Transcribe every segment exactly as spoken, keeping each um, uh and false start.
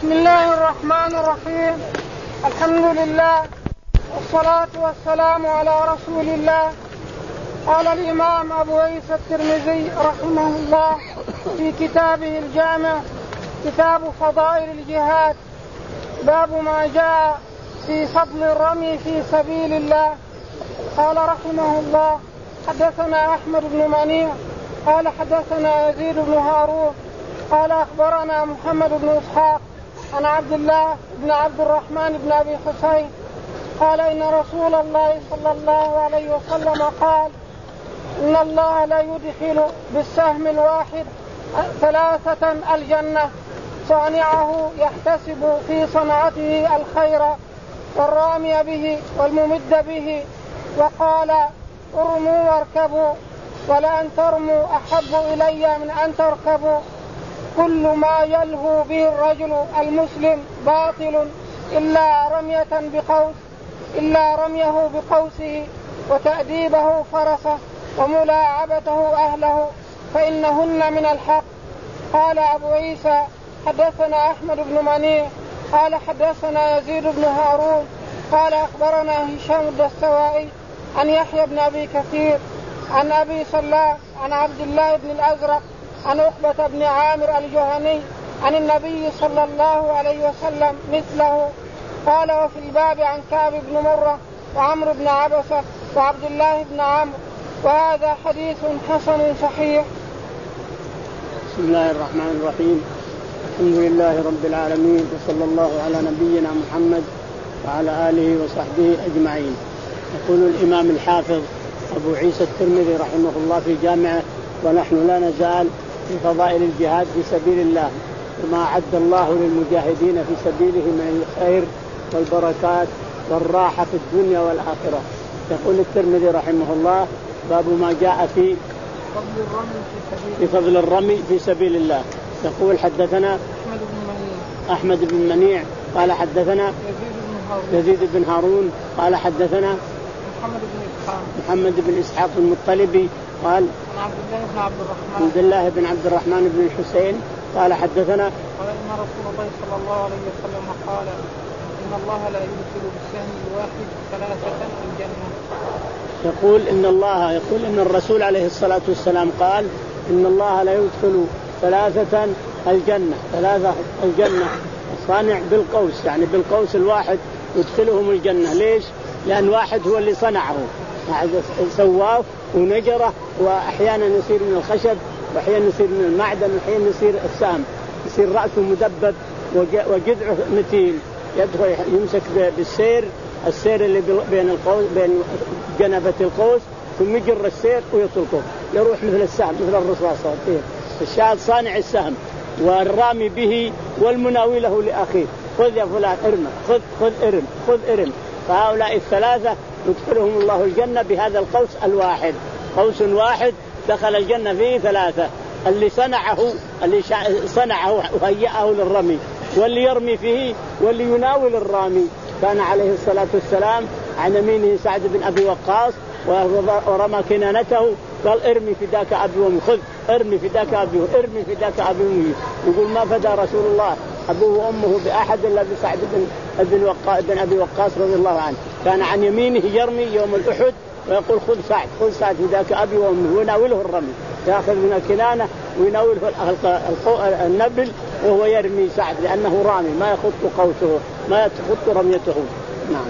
بسم الله الرحمن الرحيم. الحمد لله والصلاة والسلام على رسول الله. قال الإمام أبو عيسى الترمذي رحمه الله في كتابه الجامع كتاب فضائل الجهاد باب ما جاء في فضل الرمي في سبيل الله. قال رحمه الله حدثنا أحمد بن منيع قال حدثنا يزيد بن هارون قال أخبرنا محمد بن إسحاق عن عبد الله بن عبد الرحمن بن أبي حسين قال إن رسول الله صلى الله عليه وسلم قال إن الله لا يدخل بالسهم الواحد ثلاثة الجنة صانعه يحتسب في صنعته الخير والرامي به والممد به. وقال ارموا واركبوا ولا أن ترموا أحب إلي من أن تركبوا. كل ما يلهو به الرجل المسلم باطل إلا رمية بقوس إلا رميه بقوسه وتأديبه فرسه وملاعبته أهله فإنهن من الحق. قال أبو عيسى حدثنا أحمد بن منيع قال حدثنا يزيد بن هارون قال أخبرنا هشام الدستوائي عن يحيى بن أبي كثير عن أبي صلاح عن عبد الله بن الأزرق عن عقبة بن عامر الجهني عن النبي صلى الله عليه وسلم مثله. قال وفي الباب عن كعب بن مرة وعمرو بن عبسة وعبد الله بن عمرو وهذا حديث حسن صحيح. بسم الله الرحمن الرحيم. الحمد لله رب العالمين وصلى الله على نبينا محمد وعلى آله وصحبه أجمعين. يقول الإمام الحافظ أبو عيسى الترمذي رحمه الله في جامعه ونحن لا نزال في فضائل الجهاد في سبيل الله وما أعد الله للمجاهدين في سبيله من الخير والبركات والراحة في الدنيا والآخرة. يقول الترمذي رحمه الله باب ما جاء في في فضل الرمي في سبيل الله. يقول حدثنا أحمد بن منيع قال حدثنا يزيد بن هارون قال حدثنا محمد بن إسحاق المطلبي قال عبد الله بن عبد الرحمن بن الحسين قال حدثنا قال إن رسول الله صلى الله عليه وسلم قال إن الله لا يدخل بالسهم الواحد ثلاثة الجنة. يقول إن الله يقول إن الرسول عليه الصلاة والسلام قال إن الله لا يدخل ثلاثة الجنة ثلاثة الجنة صانع بالقوس يعني بالقوس الواحد يدخلهم الجنة. ليش؟ لأن واحد هو اللي صنعه سواه ونجره وأحيانا يصير من الخشب وأحيانا يصير من المعدن وأحيانا يصير السام يصير رأسه مدبب وجذعه متين يدخل يمسك بالسير السير اللي بين القوس بين جنبة القوس ثم يجر السير ويطلقه يروح مثل السهم مثل الرصاص. الشاهد صانع السهم والرامي به والمناوله لأخيه خذ يا فلان ارمى خذ خذ ارم خذ ارم. فهؤلاء الثلاثة يدخلهم الله الجنة بهذا القوس الواحد. قوس واحد دخل الجنة فيه ثلاثة اللي صنعه اللي صنعه وهيئه للرمي واللي يرمي فيه واللي يناول الرامي. كان عليه الصلاة والسلام عن يمينه سعد بن أبي وقاص ورمى كنانته قال ارمي فداك أبي وأمي خذ ارمي فداك أبي ارمي فداك أبي وأمي. يقول ما فدى رسول الله أبوه وأمه بأحد إلا بسعد بن ابن وقاص بن أبي وقاص رضي الله عنه. كان عن يمينه يرمي يوم الأحد ويقول خذ سعد خذ سعد فداك أبي وأمي ويناوله الرمي يأخذ من الكنانة ويناوله النبل وهو يرمي سعد لأنه رامي ما يخط قوسه ما يخط رميته. نعم.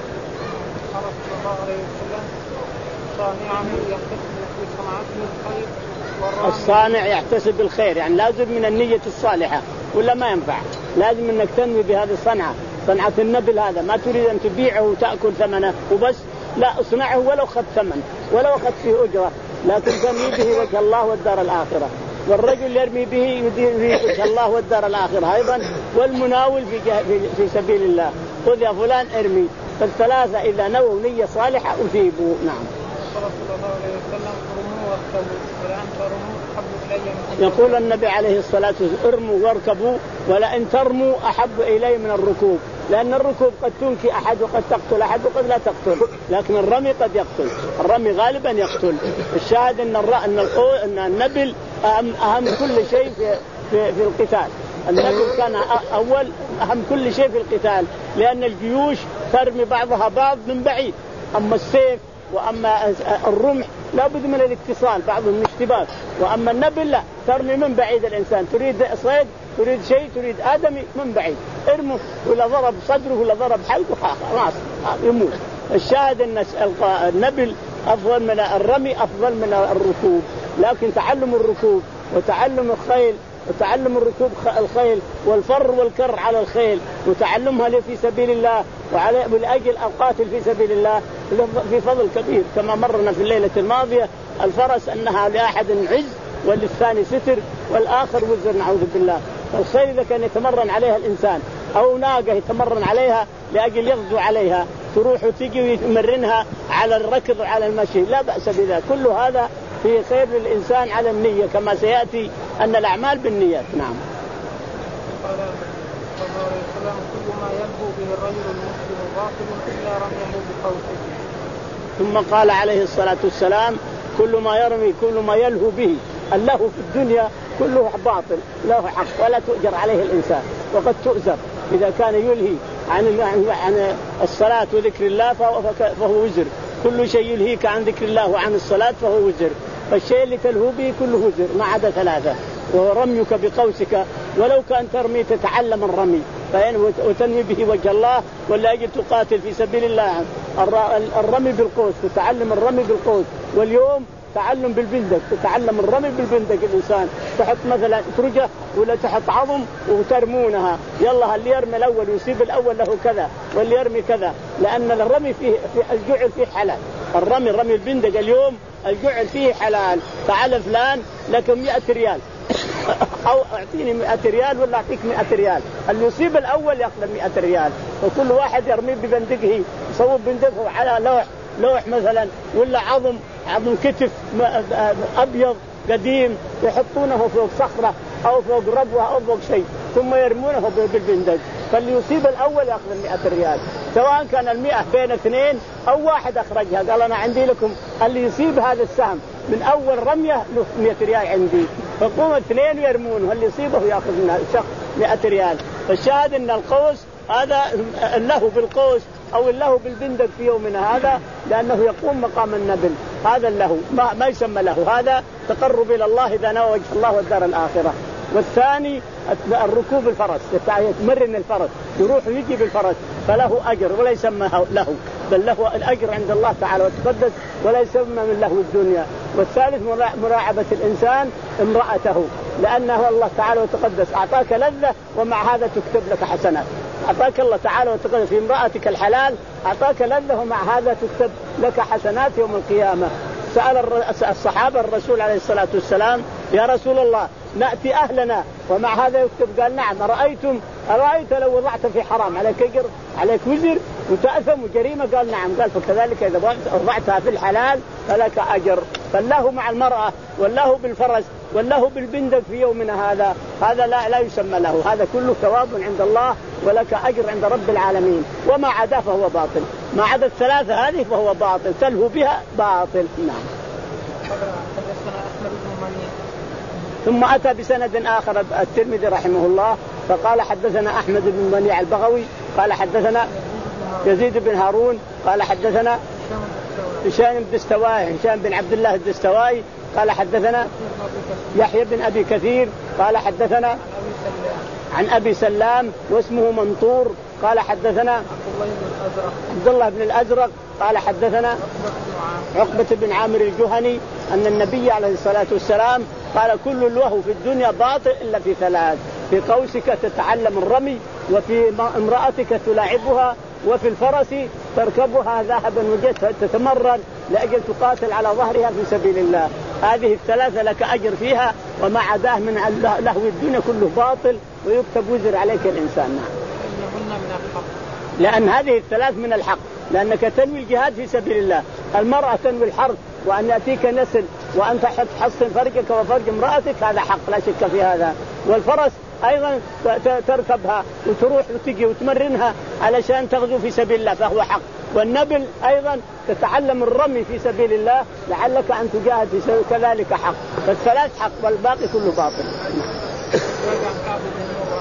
الصانع يحتسب الخير يعني لازم من النية الصالحة ولا ما ينفع. لازم انك تنوي بهذه الصنعة صنعة النبل هذا ما تريد ان تبيعه وتأكل ثمنه وبس لا اصنعه ولو خذ ثمن ولو أخذ فيه أجرة لكن تنوي به وجه الله والدار الآخرة. والرجل يرمي به يريد وجه الله والدار الآخرة أيضا والمناول في, في سبيل الله خذ يا فلان ارمي. فالثلاثة إذا نووا نية صالحة أثيبوا. نعم. يقول النبي عليه الصلاة والسلام ارموا واركبوا ولا ان ترموا أحب إلي من الركوب. لأن الركوب قد تنكي أحد وقد تقتل أحد وقد لا تقتل لكن الرمي قد يقتل. الرمي غالبا يقتل. الشاهد أن, أن, أن النبل أهم, أهم كل شيء في, في, في القتال النبل كان أول أهم كل شيء في القتال، لأن الجيوش ترمي بعضها بعض من بعيد. أما السيف وأما الرمح لابد من الاتصال بعضهم اشتباك، وأما النبل لا، ترمي من بعيد. الإنسان تريد صيد، تريد شيء، تريد آدمي من بعيد ارمه، ولا ضرب صدره ولا ضرب حلقه خلاص يموت. الشاهد أن النبل أفضل من الرمي، أفضل من الركوب. لكن تعلم الركوب وتعلم الخيل وتعلم الركوب الخيل والفر والكر على الخيل وتعلمها في سبيل الله وعلى بالأجل القاتل في سبيل الله في فضل كبير. كما مرنا في الليلة الماضية الفرس أنها لأحد عز وللثاني ستر والآخر وزر نعوذ بالله. الخيل إذا كان يتمرن عليها الإنسان أو ناقة يتمرن عليها لأجل يغزو عليها تروح وتيجي ويمرنها على الركض وعلى المشي لا بأس بذلك. كل هذا في خير للإنسان على النية كما سيأتي أن الأعمال بالنيات. نعم. قال صلى الله عليه وسلم كل ما يلهو به الرجل المسلم باطل إلا رميه بقوسه. ثم قال عليه الصلاة والسلام كل ما يرمي كل ما يلهو به اللهو في الدنيا كله باطل له حق ولا تؤجر عليه الإنسان، وقد تؤجر إذا كان يلهي عن عن الصلاة وذكر الله فهو وزر. كل شيء يلهيك عن ذكر الله وعن الصلاة فهو وزر. فالشيء اللي تلهو به كله وزر ما عدا ثلاثة، ورميك بقوسك ولو كان ترمي تتعلم الرمي وتنمي به وجه الله ولا أجل تقاتل في سبيل الله. الرمي بالقوس تتعلم الرمي بالقوس، واليوم تعلم بالبندق تتعلم الرمي بالبندق. الإنسان تحط مثلا ترجة ولا تحط عظم وترمونها، يلا اللي يرمي الأول يصيب الأول له كذا واللي يرمي كذا، لأن الرمي فيه في الجعل فيه حلال. الرمي رمي البندق اليوم الجعل فيه حلال. تعال فلان لك مئة ريال أو أعطيني مئة ريال ولا أعطيك مئة ريال، اللي يصيب الأول يأخذ مئة ريال. وكل واحد يرمي ببندقه يصوب بندقه على لوح لوح مثلا ولا عظم عظم كتف أبيض قديم يحطونه فوق صخرة أو فوق ربوة أو فوق شيء ثم يرمونه بالبندق، فاللي يصيب الأول يأخذ مئة ريال سواء كان المئة بين اثنين أو واحد أخرجها. قال أنا عندي لكم اللي يصيب هذا السهم من أول رمية له مئة ريال عندي، فقوم اثنين يرمونه اللي يصيبه يأخذ من الشخص مئة ريال. فالشاهد أن القوس هذا اللهو بالقوس أو اللهو بالبندق في يومنا هذا لأنه يقوم مقام النبل. هذا اللهو ما, ما يسمى له، هذا تقرب إلى الله إذا نوى وجه الله والدار الآخرة. والثاني الركوب الفرس يتمرن الفرس يروح ويجي بالفرس فله أجر ولا يسمى له، بل له الأجر عند الله تعالى وتقدس ولا يسمى من لهو الدنيا. والثالث مراعبة الإنسان امرأته، لأنه الله تعالى وتقدس أعطاك لذة ومع هذا تكتب لك حسنات. أعطاك الله تعالى وتقدس في امرأتك الحلال أعطاك لذة ومع هذا تكتب لك حسنات يوم القيامة. سأل الصحابة الرسول عليه الصلاة والسلام يا رسول الله نأتي أهلنا ومع هذا يكتب؟ قال نعم. أرأيتم أرأيت لو وضعت في حرام عليك أجر عليك وزر وتأثم وجريمة؟ قال نعم. قال فكذلك إذا وضعتها في الحلال فلك أجر. فالله مع المرأة والله بالفرس والله بالبندق في يومنا هذا هذا لا لا يسمى له، هذا كله ثواب عند الله ولك أجر عند رب العالمين. وما عدا فهو باطل، ما عدا الثلاثة هذه فهو باطل تلهو بها باطل. نعم. ثم أتى بسند آخر الترمذي رحمه الله فقال حدثنا أحمد بن منيع البغوي قال حدثنا يزيد بن هارون قال حدثنا هشام بن الدستوائي هشام بن عبد الله الدستوائي قال حدثنا يحيى بن أبي كثير قال حدثنا عن أبي سلام واسمه منطور قال حدثنا عبد الله بن الأزرق قال حدثنا عقبة بن عامر الجهني أن النبي عليه الصلاة والسلام قال كل اللهو في الدنيا باطل إلا في ثلاث: في قوسك تتعلم الرمي، وفي امرأتك تلاعبها، وفي الفرس تركبها ذهبا وجدت تتمرن لأجل تقاتل على ظهرها في سبيل الله. هذه الثلاثة لك أجر فيها وما عداه من لهو الدنيا كله باطل ويكتب وزر عليك الإنسان. لأن هذه الثلاث من الحق، لأنك تنوي الجهاد في سبيل الله. المرأة تنوي الحرب وأن يأتيك نسل وأن تحصن فرجك وفرج امرأتك هذا حق لا شك في هذا. والفرس أيضا تركبها وتروح وتجي وتمرنها علشان تغزو في سبيل الله فهو حق. والنبل أيضا تتعلم الرمي في سبيل الله لعلك أن تجاهد في سبيل كذلك حق. فالثلاث حق والباقي كله باطل.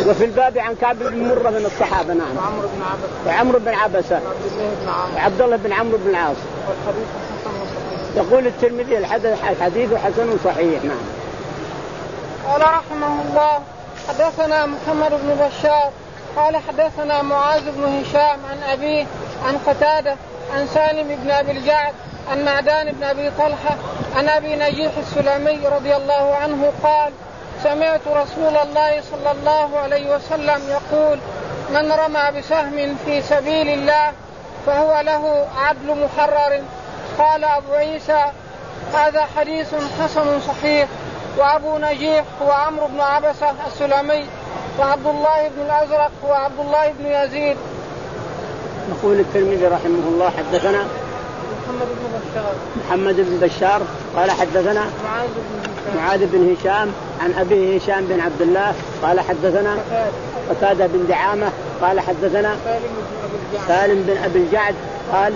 وفي الباب عن كعب بن مرة من الصحابة. نعم. وعمرو بن عبسة وعمرو بن عبسة وعبد الله بن عمرو بن العاص. والحديث حسن وصحيح. يقول الترمذي الحديث حسن صحيح. نعم. قال رحمه الله حدثنا محمد بن بشار قال حدثنا معاذ بن هشام عن أبيه عن قتادة عن سالم بن أبي الجعد عن معدان بن أبي طلحة عن أبي نجيح السلمي رضي الله عنه قال سمعت رسول الله صلى الله عليه وسلم يقول من رمى بسهم في سبيل الله فهو له عدل محرر. قال أبو عيسى هذا حديث حسن صحيح. وأبو نجيح هو عمرو بن عبسة السلمي وعبد الله بن الأزرق هو عبد الله بن يزيد. يقول الترمذي رحمه الله حدثنا محمد بن بشار محمد بن بشار قال حدثنا معاذ بن هشام معاذ بن هشام عن أبيه هشام بن عبد الله قال حدثنا قتادة بن دعامة قال حدثنا سالم بن أبي الجعد قال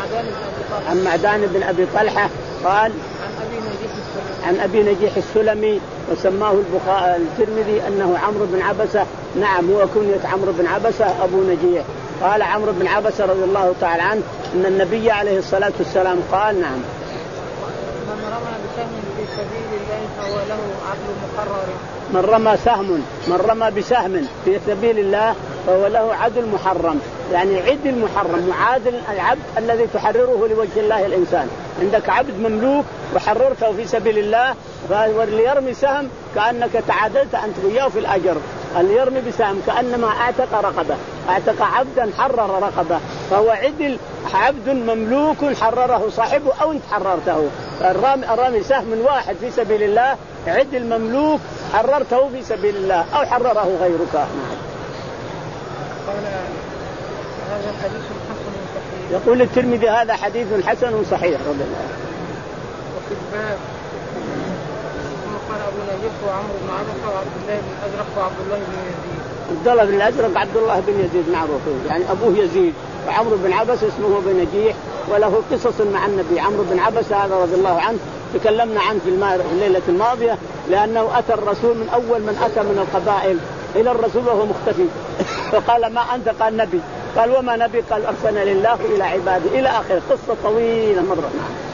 عن معدان بن أبي طلحة قال عن أبي نجيح السلمي وسماه البخاري الترمذي أنه عمرو بن عبسة. نعم هو كنية عمرو بن عبسة أبو نجيح. قال عمرو بن عبسة رضي الله تعالى عنه أن النبي عليه الصلاة والسلام قال نعم من رمى بسهم في سبيل الله فهو له عدل محرر. من رمى سهم من رمى بسهم في سبيل الله فهو له عدل محرم، يعني عدل محرم معادل العبد الذي تحرره لوجه الله الإنسان. عندك عبد مملوك وحررته في سبيل الله واللي يرمي سهم كأنك تعادلت أنت وياه في الأجر. اللي يرمي بسهم كأنما اعتق رقبة اعتق عبدا حرر رقبة، فهو عدل عبد مملوك حرره صاحبه أو انت حررته. الرامي, الرامي سهم واحد في سبيل الله عدل مملوك حررته في سبيل الله أو حرره غيرك. قال هذا حديث حسن صحيح. يقول الترمذي هذا حديث حسن صحيح رضي الله. وفي الباب قال أبو نجيح وعمرو بن عبسة وعبد الله بن الأزرق وعبد الله بن يزيد. عبد الله بن الأزرق عبد الله بن يزيد معروف، يعني أبوه يزيد، وعمرو بن عبسة اسمه بن نجيح وله قصص مع النبي. عمرو بن عبسة هذا رضي الله عنه تكلمنا عنه في الليلة الماضية، لأنه أتى الرسول من أول من أتى من القبائل إلى الرسول وهو مختفي، فقال ما أنت؟ قال نبي. قال وما نبي؟ قال أرسلنا لله إلى عباده إلى آخر قصة طويلة مرة.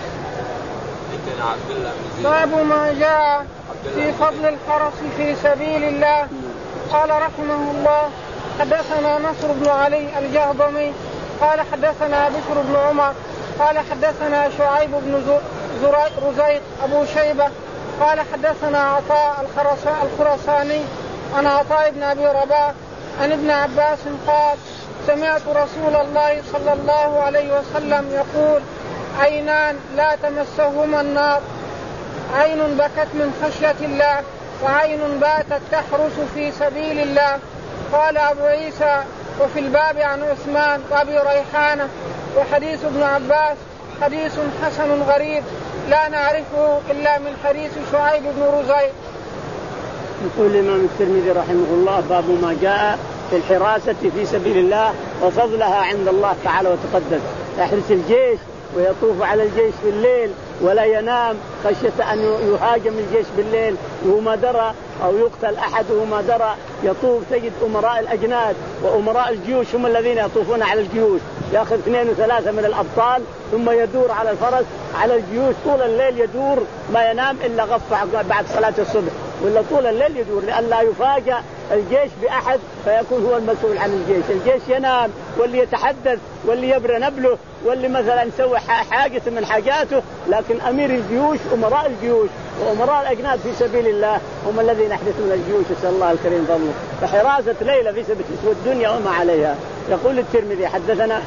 باب ما جاء في فضل الفرس في سبيل الله. قال رحمه الله حدثنا نصر بن علي الجهضمي قال حدثنا بشر بن عمر قال حدثنا شعيب بن رزيق أبو شيبة قال حدثنا عطاء الخراساني عن عطاء بن أبي رباح عن ابن عباس قال سمعت رسول الله صلى الله عليه وسلم يقول عينان لا تمسهما النار، عين بكت من خشية الله وعين باتت تحرس في سبيل الله. قال أبو عيسى وفي الباب عن عثمان وأبي ريحانة وحديث ابن عباس حديث حسن غريب لا نعرفه إلا من حديث شعيب بن رزيق. يقول الإمام الترمذي رحمه الله باب ما جاء في الحراسة في سبيل الله وفضلها عند الله تعالى وتقدس. يحرس الجيش ويطوف على الجيش في الليل ولا ينام خشية أن يهاجم الجيش بالليل وهو ما درى أو يقتل أحد وهو ما درى. يطوف تجد أمراء الأجناد وأمراء الجيوش هم الذين يطوفون على الجيوش، يأخذ اثنين وثلاثة من الأبطال ثم يدور على الفرس على الجيوش طول الليل يدور ما ينام إلا غفع بعد صلاة الصبح، ولا طول الليل يدور لئلا يفاجأ الجيش بأحد فيكون هو المسؤول عن الجيش. الجيش ينام واللي يتحدث واللي يبرى نبله واللي مثلا يسوي حاجة من حاجاته، لكن أمير الجيوش أمراء الجيوش وأمراء الأجناد في سبيل الله هم الذين يحدثون الجيوش. نسأل الله الكريم فضله. فحراسة ليلة في سبيل الدنيا وما عليها. يقول الترمذي حدثنا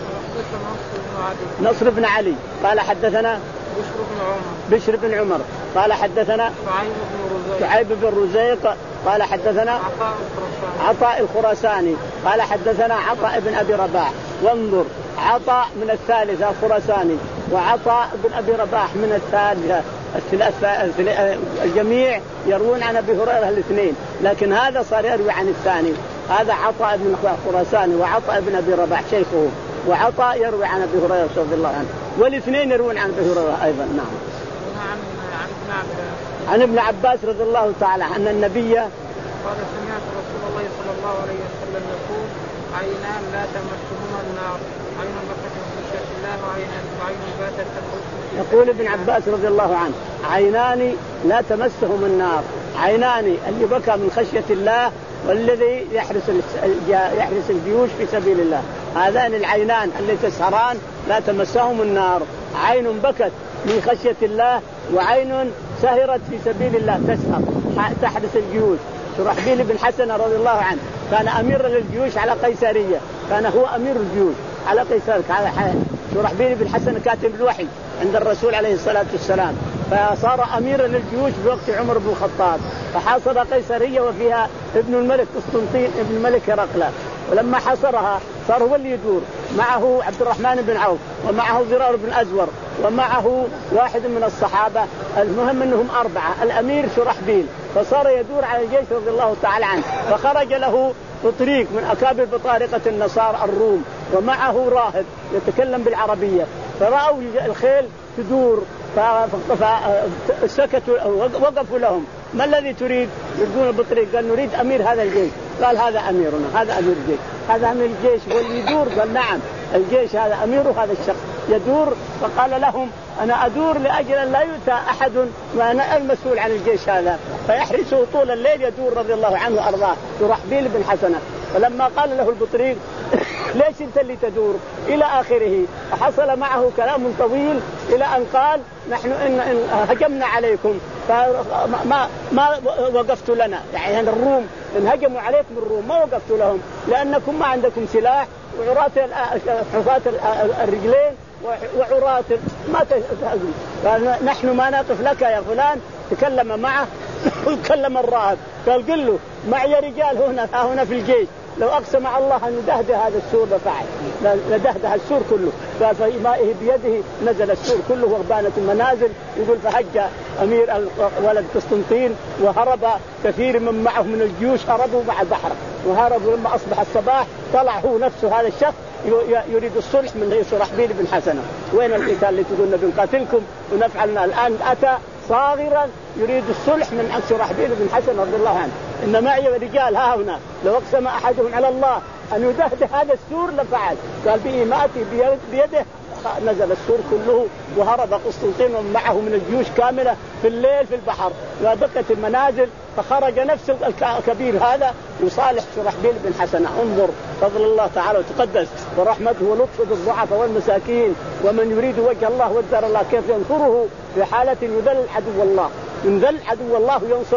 نصر بن علي قال حدثنا بشر بن عمر بشر بن عمر قال حدثنا شعيب بن رزيق قال حدثنا عطاء الخراساني قال حدثنا عطاء بن أبي رباح. وانظر عطاء من الثالثة الخراساني وعطاء بن أبي رباح من الثالثة، الجميع يروون عن أبي هريرة الاثنين، لكن هذا صار يروي عن الثاني. هذا عطاء بن خراساني وعطاء بن أبي رباح شيخه، وعطاء يروي عن أبي هريرة رضي الله عنه، والاثنين يروون عن أبي هريرة أيضا. نعم. عن ابن عباس رضي الله تعالى أن النبي قال سمعت رسول الله صلى الله عليه وسلم يقول عينان لا تمسهما النار عين بكت من خشية الله وعين وعين باتت تنقص. يقول ابن عباس رضي الله عنه عينان لا تمسهم النار عينان اللي بكى من خشية الله والذي يحرس يحرس الجيوش في سبيل الله. هذان العينان اللي تسهران لا تمسهم النار عين بكت من خشية الله وعين سهرت في سبيل الله تسهر تحرس الجيوش. شرحبيل بن حسنة رضي الله عنه كان أمير للجيوش على قيسارية كان هو أمير الجيوش على قيسارية. شرحبيل بن حسنة كاتب الوحي عند الرسول عليه الصلاة والسلام فصار أميرا للجيوش بوقت عمر بن الخطاب فحاصر قيسارية وفيها ابن الملك قسطنطين ابن الملك هرقل ولما حصرها صار هو اللي يدور معه عبد الرحمن بن عوف ومعه ضرار بن أزور ومعه واحد من الصحابة المهم أنهم أربعة الأمير شرحبيل فصار يدور على الجيش رضي الله تعالى عنه فخرج له بطريق من أكابر بطارقة النصارى الروم ومعه راهب يتكلم بالعربية فرأوا الخيل تدور فسكتوا وقفوا لهم ما الذي تريد؟ يقولون البطريق قال نريد أمير هذا الجيش. قال هذا أميرنا هذا أمير الجيش هذا أمير الجيش واللي يدور. قال نعم الجيش هذا أميره هذا الشخص يدور. فقال لهم أنا أدور لأجل لا يؤتى أحد وأنا المسؤول عن الجيش هذا فيحرسه طول الليل يدور رضي الله عنه وأرضاه شرحبيل بن حسنة. فلما قال له البطريق ليش أنت اللي تدور إلى آخره فحصل معه كلام طويل إلى أن قال نحن إن, إن هجمنا عليكم فما ما وقفت لنا يعني الروم إن هجموا عليكم الروم ما وقفت لهم لأنكم ما عندكم سلاح وعراة حفاة الرجلين وعراة ما تهزم نحن ما نقف لك يا فلان. تكلم معه وكلم الراهب قال قل له معي رجال هنا هنا في الجيش لو أقسم على الله أن يدهده هذا السور لفعل لدهده السور كله. قال فإمائه بيده نزل السور كله وبانت المنازل. يقول فهج أمير ولد قسطنطين وهرب كثير من معه من الجيوش هربوا مع البحر وهربوا. لما أصبح الصباح طلع هو نفسه هذا الشخص يريد الصلح من شرحبيل بن حسنة. وين القتال اللي تقولنا بنقاتلكم ونفعلنا الآن؟ أتى صاغرا يريد الصلح من شرحبيل بن حسنة رضي الله عنه. إن معي رجال ها هنا لو أقسم أحدهم على الله أن يدهده هذا السور لفعل. قال بإيماته بيده نزل السور كله وهرب قسطنطين ومعه من الجيوش كاملة في الليل في البحر وبكت المنازل. فخرج نفس الكبير هذا يصالح شرحبيل بن حسنة. انظر فضل الله تعالى وتقدس ورحمته ولطفه بالضعفاء والمساكين ومن يريد وجه الله والدار الله كيف ينصره في حالة يذل عدو الله. من ذل عدو الله ينصر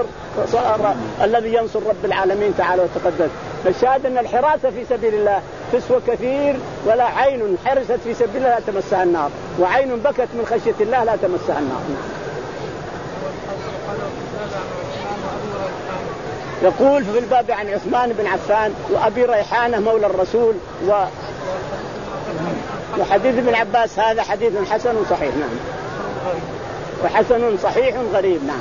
الذي ينصر رب العالمين تعالى وتقدس. فالشاهد أن الحراسة في سبيل الله تسوى كثير. ولا عين حرست في سبيل الله لا تمسها النار وعين بكت من خشية الله لا تمسها النار. يقول في الباب عن عثمان بن عفان وأبي ريحانة مولى الرسول و... وحديث ابن عباس هذا حديث حسن صحيح. نعم وحسن صحيح غريب. نعم.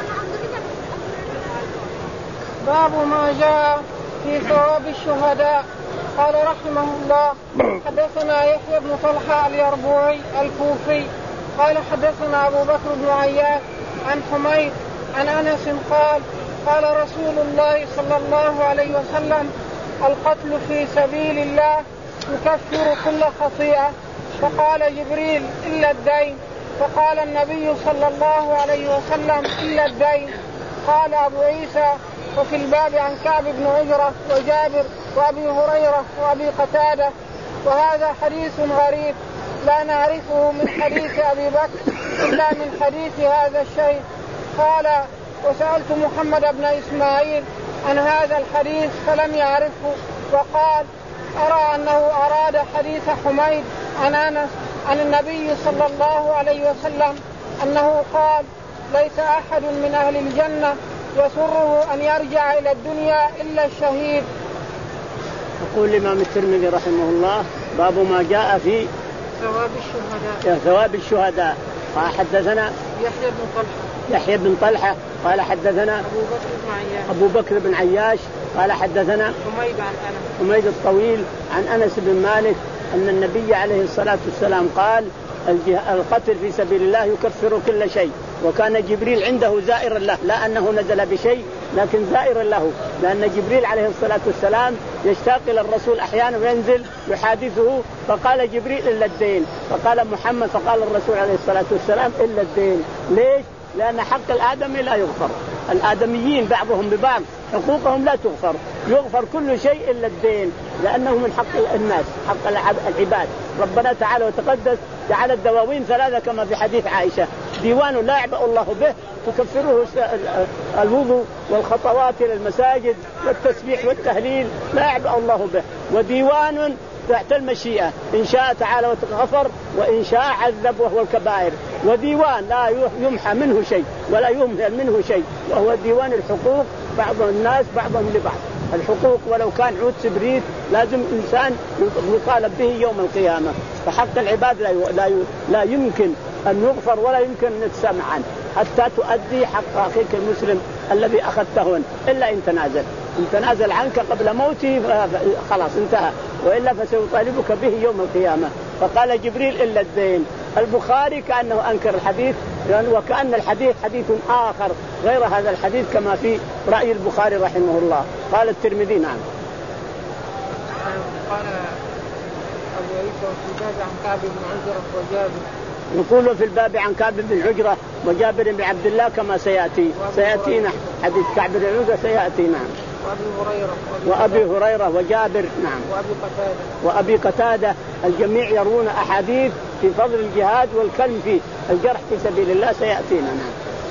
باب ما جاء في ثواب الشهداء. قال رحمه الله حدثنا يحيى بن طلحة اليربوعي الكوفي قال حدثنا أبو بكر بن عياش عن حميد عن أنس قال قال رسول الله صلى الله عليه وسلم القتل في سبيل الله يكفر كل خطيئة. فقال جبريل إلا الدين. فقال النبي صلى الله عليه وسلم إلا الدين. قال أبو عيسى وفي الباب عن كعب بن عجرة وجابر وأبي هريرة وأبي قتادة وهذا حديث غريب لا نعرفه من حديث أبي بكر إلا من حديث هذا الشيء. قال وسألت محمد بن إسماعيل عن هذا الحديث فلم يعرفه وقال أرى أنه أراد حديث حميد عن أنس عن النبي صلى الله عليه وسلم أنه قال ليس أحد من أهل الجنة يسره أن يرجع إلى الدنيا إلا الشهيد. يقول الإمام الترمذي رحمه الله باب ما جاء في ثواب الشهداء. ثواب الشهداء. حدثنا يحيى بن طلحة يحيى بن طلحة قال حدثنا أبو بكر بن عياش أبو بكر بن عياش قال حدثنا حميد عن أنس حميد الطويل عن أنس بن مالك أن النبي عليه الصلاة والسلام قال القتل في سبيل الله يكفر كل شيء. وكان جبريل عنده زائرا له لا أنه نزل بشيء لكن زائرا له، لأن جبريل عليه الصلاة والسلام يشتاق إلى الرسول أحيانا وينزل يحادثه، فقال جبريل إلا الدين، فقال محمد فقال الرسول عليه الصلاة والسلام إلا الدين. ليش؟ لأن حق الآدمي لا يغفر، الآدميين بعضهم ببعض حقوقهم لا تغفر، يغفر كل شيء إلا الدين، لأنه من حق الناس، حق العباد. ربنا تعالى وتقدس جعل الدواوين ثلاثة كما في حديث عائشة: ديوان لا يعبأ الله به تكفره الوضوء والخطوات إلى المساجد والتسبيح والتهليل لا يعبأ الله به، وديوان تحت المشيئة إن شاء تعالى وتغفر وإن شاء عذب وهو الكبائر، وديوان لا يمحى منه شيء ولا يمهل منه شيء وهو ديوان الحقوق، بعض الناس بعضهم لبعض الحقوق، ولو كان عود سبريت لازم إنسان يطالب به يوم القيامة. فحق العباد لا لا لا يمكن أن يغفر ولا يمكن أن يتسامح عنه حتى تؤدي حق أخيك المسلم الذي أخذته إلا إن تنازل، إن تنازل عنك قبل موته خلاص انتهى، وإلا فسيطالبك به يوم القيامة. فقال جبريل إلا الدين. البخاري كأنه أنكر الحديث، وكأن الحديث حديث آخر غير هذا الحديث كما في رأي البخاري رحمه الله. قال الترمذي نعم. قال أبو عيسى في الباب عن كعب بن عجرة وجابر، نقول في الباب عن كعب بن عجرة وجابر بن عبد الله كما سيأتي سيأتينا حديث كعب بن عجرة سيأتي نعم. وأبي هريرة وأبي هريرة وجابر نعم. وأبي قتادة وأبي قتادة الجميع يرون أحاديث في فضل الجهاد والكلم في الجرح في سبيل الله سيأتينا نعم.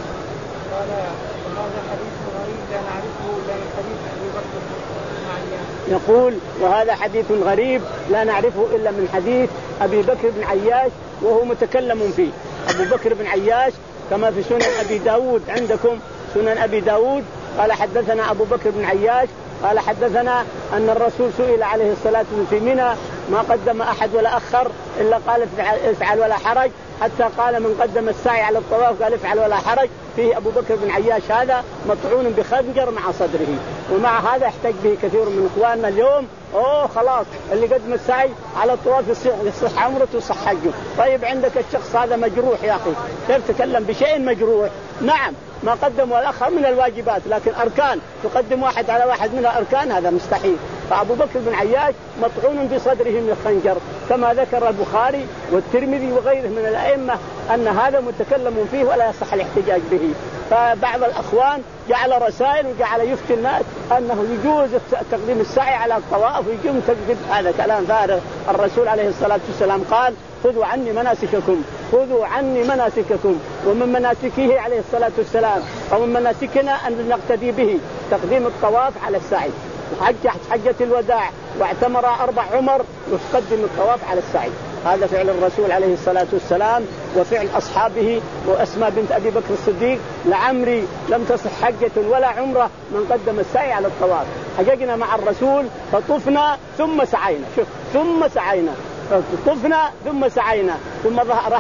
قال هذا حديث غريب لا نعرفه إلا من حديث أبي بكر بن عياش. يقول وهذا حديث غريب لا نعرفه إلا من حديث أبي بكر بن عياش وهو متكلم فيه. أبو بكر بن عياش كما في سنن أبي داود عندكم سنن أبي داود قال حدثنا أبو بكر بن عياش قال حدثنا أن الرسول سئل عليه الصلاة والسلام في منى ما قدم أحد ولا أخر إلا قال افعل ولا حرج، حتى قال من قدم السعي على الطواف قال افعل ولا حرج. فيه أبو بكر بن عياش هذا مطعون بخنجر مع صدره، ومع هذا احتج به كثير من إخواننا اليوم. أوه خلاص اللي قدم السعي على الطواف يصح عمرته ويصح حجه. طيب عندك الشخص هذا مجروح يا أخي، كيف تتكلم بشيء مجروح؟ نعم ما قدم والآخر من الواجبات، لكن أركان تقدم واحد على واحد من الأركان هذا مستحيل. فأبو بكر بن عياش مطعون بصدره من الخنجر كما ذكر البخاري والترمذي وغيره من الأئمة أن هذا متكلم فيه ولا يصح الاحتجاج به. فبعض الأخوان جعل رسائل وجعل يفتي الناس أنه يجوز تقديم السعي على الطواف ويجوز تقديم، هذا كلام فارغ. الرسول عليه الصلاة والسلام قال خذوا عني مناسككم خذوا عني مناسككم، ومن مناسكه عليه الصلاة والسلام أو من مناسكنا أن نقتدي به تقديم الطواف على السعي. حج حجة الوداع واعتمر أربع عمر يقدم الطواف على السعي، هذا فعل الرسول عليه الصلاة والسلام وفعل أصحابه وأسماء بنت أبي بكر الصديق. لعمري لم تصح حجة ولا عمرة من قدم السعي على الطواف. حججنا مع الرسول فطفنا ثم سعينا، شوف ثم سعينا طفنا ثم سعينا ثم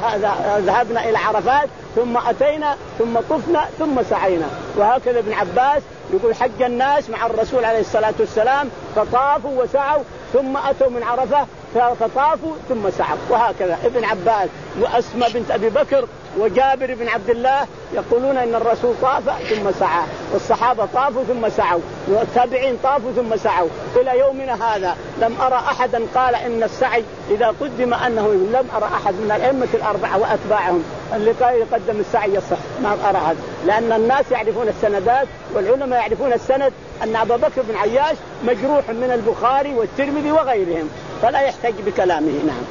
ذهبنا إلى عرفات ثم أتينا ثم طفنا ثم سعينا. وهكذا ابن عباس يقول حج الناس مع الرسول عليه الصلاة والسلام فطافوا وسعوا ثم أتوا من عرفة فطافوا ثم سعوا. وهكذا ابن عباس وأسماء بنت أبي بكر وجابر بن عبد الله يقولون إن الرسول طاف ثم سعى، والصحابة طافوا ثم سعوا، والتابعين طافوا ثم سعوا. إلى يومنا هذا لم أرى أحدا قال إن السعي إذا قدم أنه لم أرى أحد من الأئمة الأربعة وأتباعهم اللي قال يقدم السعي يصح، ما أرى هذا، لأن الناس يعرفون السندات والعلماء يعرفون السند أن أبا بكر بن عياش مجروح من البخاري والترمذي وغيرهم فلا يحتج بكلامه. نعم.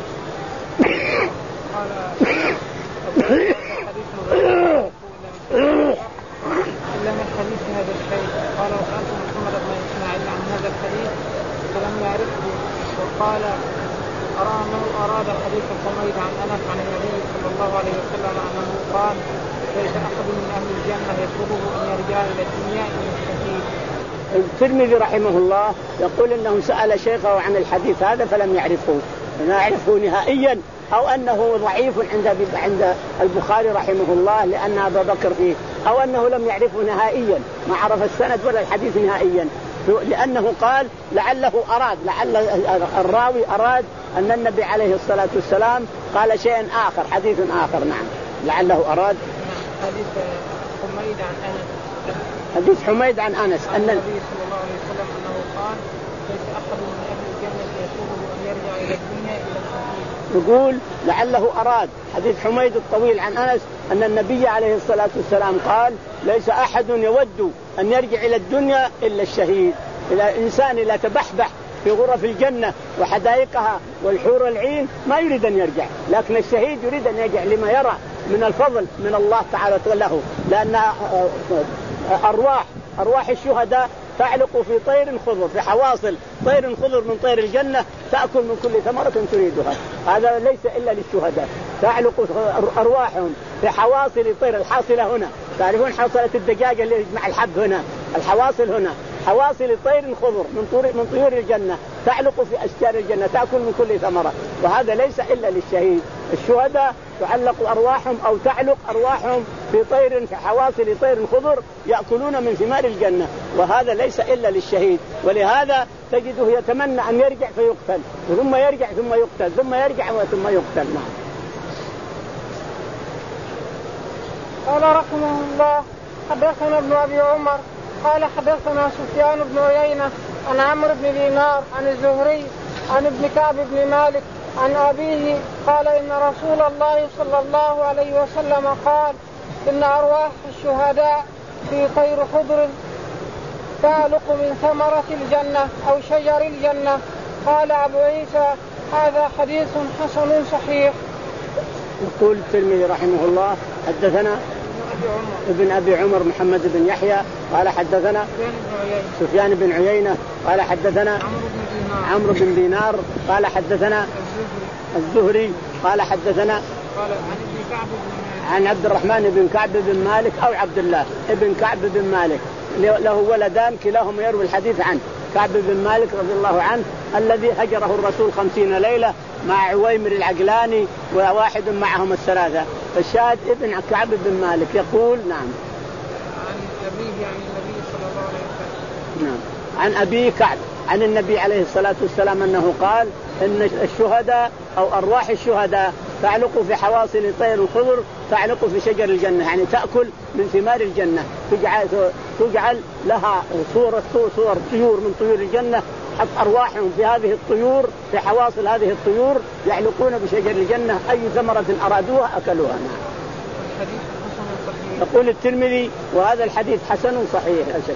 إلا من حديث هذا الشيء. قال وسألت محمد بن إسماعيل عن هذا الحديث فلم يعرفه، وقال أرى أنه أراد حديث حميد عن أنس عن النبي صلى الله عليه وسلم أنه قال ليس أحد من أهل الجنة يطلبه أن يرجع إلى الدنيا من الشهيد. الترمذي رحمه الله يقول إنه سأل شيخه عن الحديث هذا فلم يعرفه، لا يعرفه نهائيا، أو أنه ضعيف عند عند البخاري رحمه الله لأن أبا بكر فيه، أو أنه لم يعرفه نهائيا ما عرف السند ولا الحديث نهائيا، لأنه قال لعله أراد لعل الراوي أراد أن النبي عليه الصلاة والسلام قال شيئا آخر حديث آخر. نعم لعله أراد حديث حميد عن أنس حديث حميد عن أنس أن النبي صلى الله عليه وسلم أنه قال ليس أحد من أهل الجنة يسوره أن يرجع إلى الدنيا إلا الشهيد. يقول لعله أراد حديث حميد الطويل عن أنس أن النبي عليه الصلاة والسلام قال ليس أحد يود أن يرجع إلى الدنيا إلا الشهيد. إلى إنسان إذا تبحبح في غرف الجنة وحدائقها والحور العين ما يريد أن يرجع، لكن الشهيد يريد أن يرجع لما يرى من الفضل من الله تعالى له، لأن أرواح أرواح الشهداء تعلق في طير خضر، في حواصل طير خضر من طير الجنة تأكل من كل ثمرة تريدها. هذا ليس إلا للشهداء، تعلق أرواحهم في حواصل طير. الحاصلة هنا تعرفون حاصلة الدجاجة اللي يجمع الحب هنا، الحواصل هنا حواصل طير خضر من طيور من طيور الجنة تعلق في أشجار الجنة تأكل من كل ثمرة، وهذا ليس إلا للشهيد. الشهداء تعلق أرواحهم أو تعلق أرواحهم في طير في حواصل طير خضر يأكلون من ثمار الجنة، وهذا ليس إلا للشهيد. ولهذا تجده يتمنى أن يرجع فيقتل، ثم يرجع ثم يقتل، ثم يرجع ثم يقتل. نعم. قال رحمه الله حدثنا ابن أبي عمر قال حدثنا سفيان بن عيينة عن عمرو بن دينار عن الزهري عن ابن كعب بن مالك عن أبيه قال إن رسول الله صلى الله عليه وسلم قال إن أرواح الشهداء في طير خضر تعلق من ثمرة الجنة أو شجر الجنة. قال أبو عيسى هذا حديث حسن صحيح. يقول الترمذي رحمه الله حدثنا ابن أبي عمر محمد بن يحيى قال حدثنا سفيان بن عيينة قال حدثنا عمرو بن دينار قال حدثنا الزهري قال حدثنا عن عبد الرحمن بن كعب بن مالك أو عبد الله بن كعب بن مالك له ولدان كلاهما يروي الحديث عنه. كعب بن مالك رضي الله عنه الذي هجره الرسول خمسين ليلة مع عويمر العقلاني وواحد معهم الثلاثة. فالشاهد ابن كعب بن مالك يقول نعم عن أبيه عن النبي صلى الله عليه وسلم نعم عن أبي كعب عن النبي عليه الصلاة والسلام أنه قال إن الشهداء أو أرواح الشهداء تعلق في حواصل طير الخضر تعلق في شجر الجنة، يعني تأكل من ثمار الجنة، تجعل, تجعل لها صورة صور طيور من طيور الجنة، حط أرواحهم في هذه الطيور في حواصل هذه الطيور يعلقون بشجر الجنة أي ثمرة أرادوها أكلوها. يقول الترمذي وهذا الحديث حسن صحيح أشك.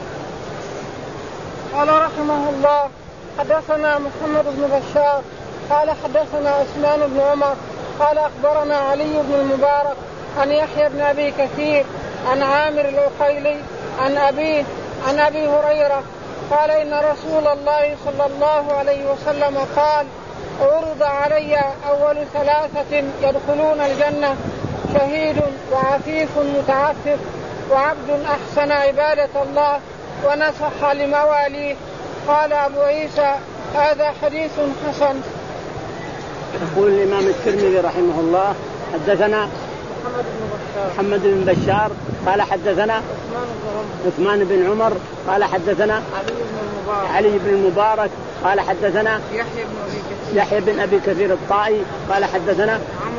قال رحمه الله حدثنا محمد بن بشار قال حدثنا عثمان بن عمر قال أخبرنا علي بن المبارك عن يحيى بن أبي كثير عن عامر العقيلي عن أبيه عن أبي هريرة قال إن رسول الله صلى الله عليه وسلم قال عرض علي أول ثلاثة يدخلون الجنة شهيد وعفيف متعفف وعبد أحسن عبادة الله ونصح لمواليه. قال أبو عيسى هذا حديث حسن. يقول الإمام الترمذي رحمه الله حدثنا محمد بن بشار قال حدثنا عثمان بن عمر قال حدثنا علي بن المبارك قال حدثنا يحيى بن أبي كثير الطائي قال حدثنا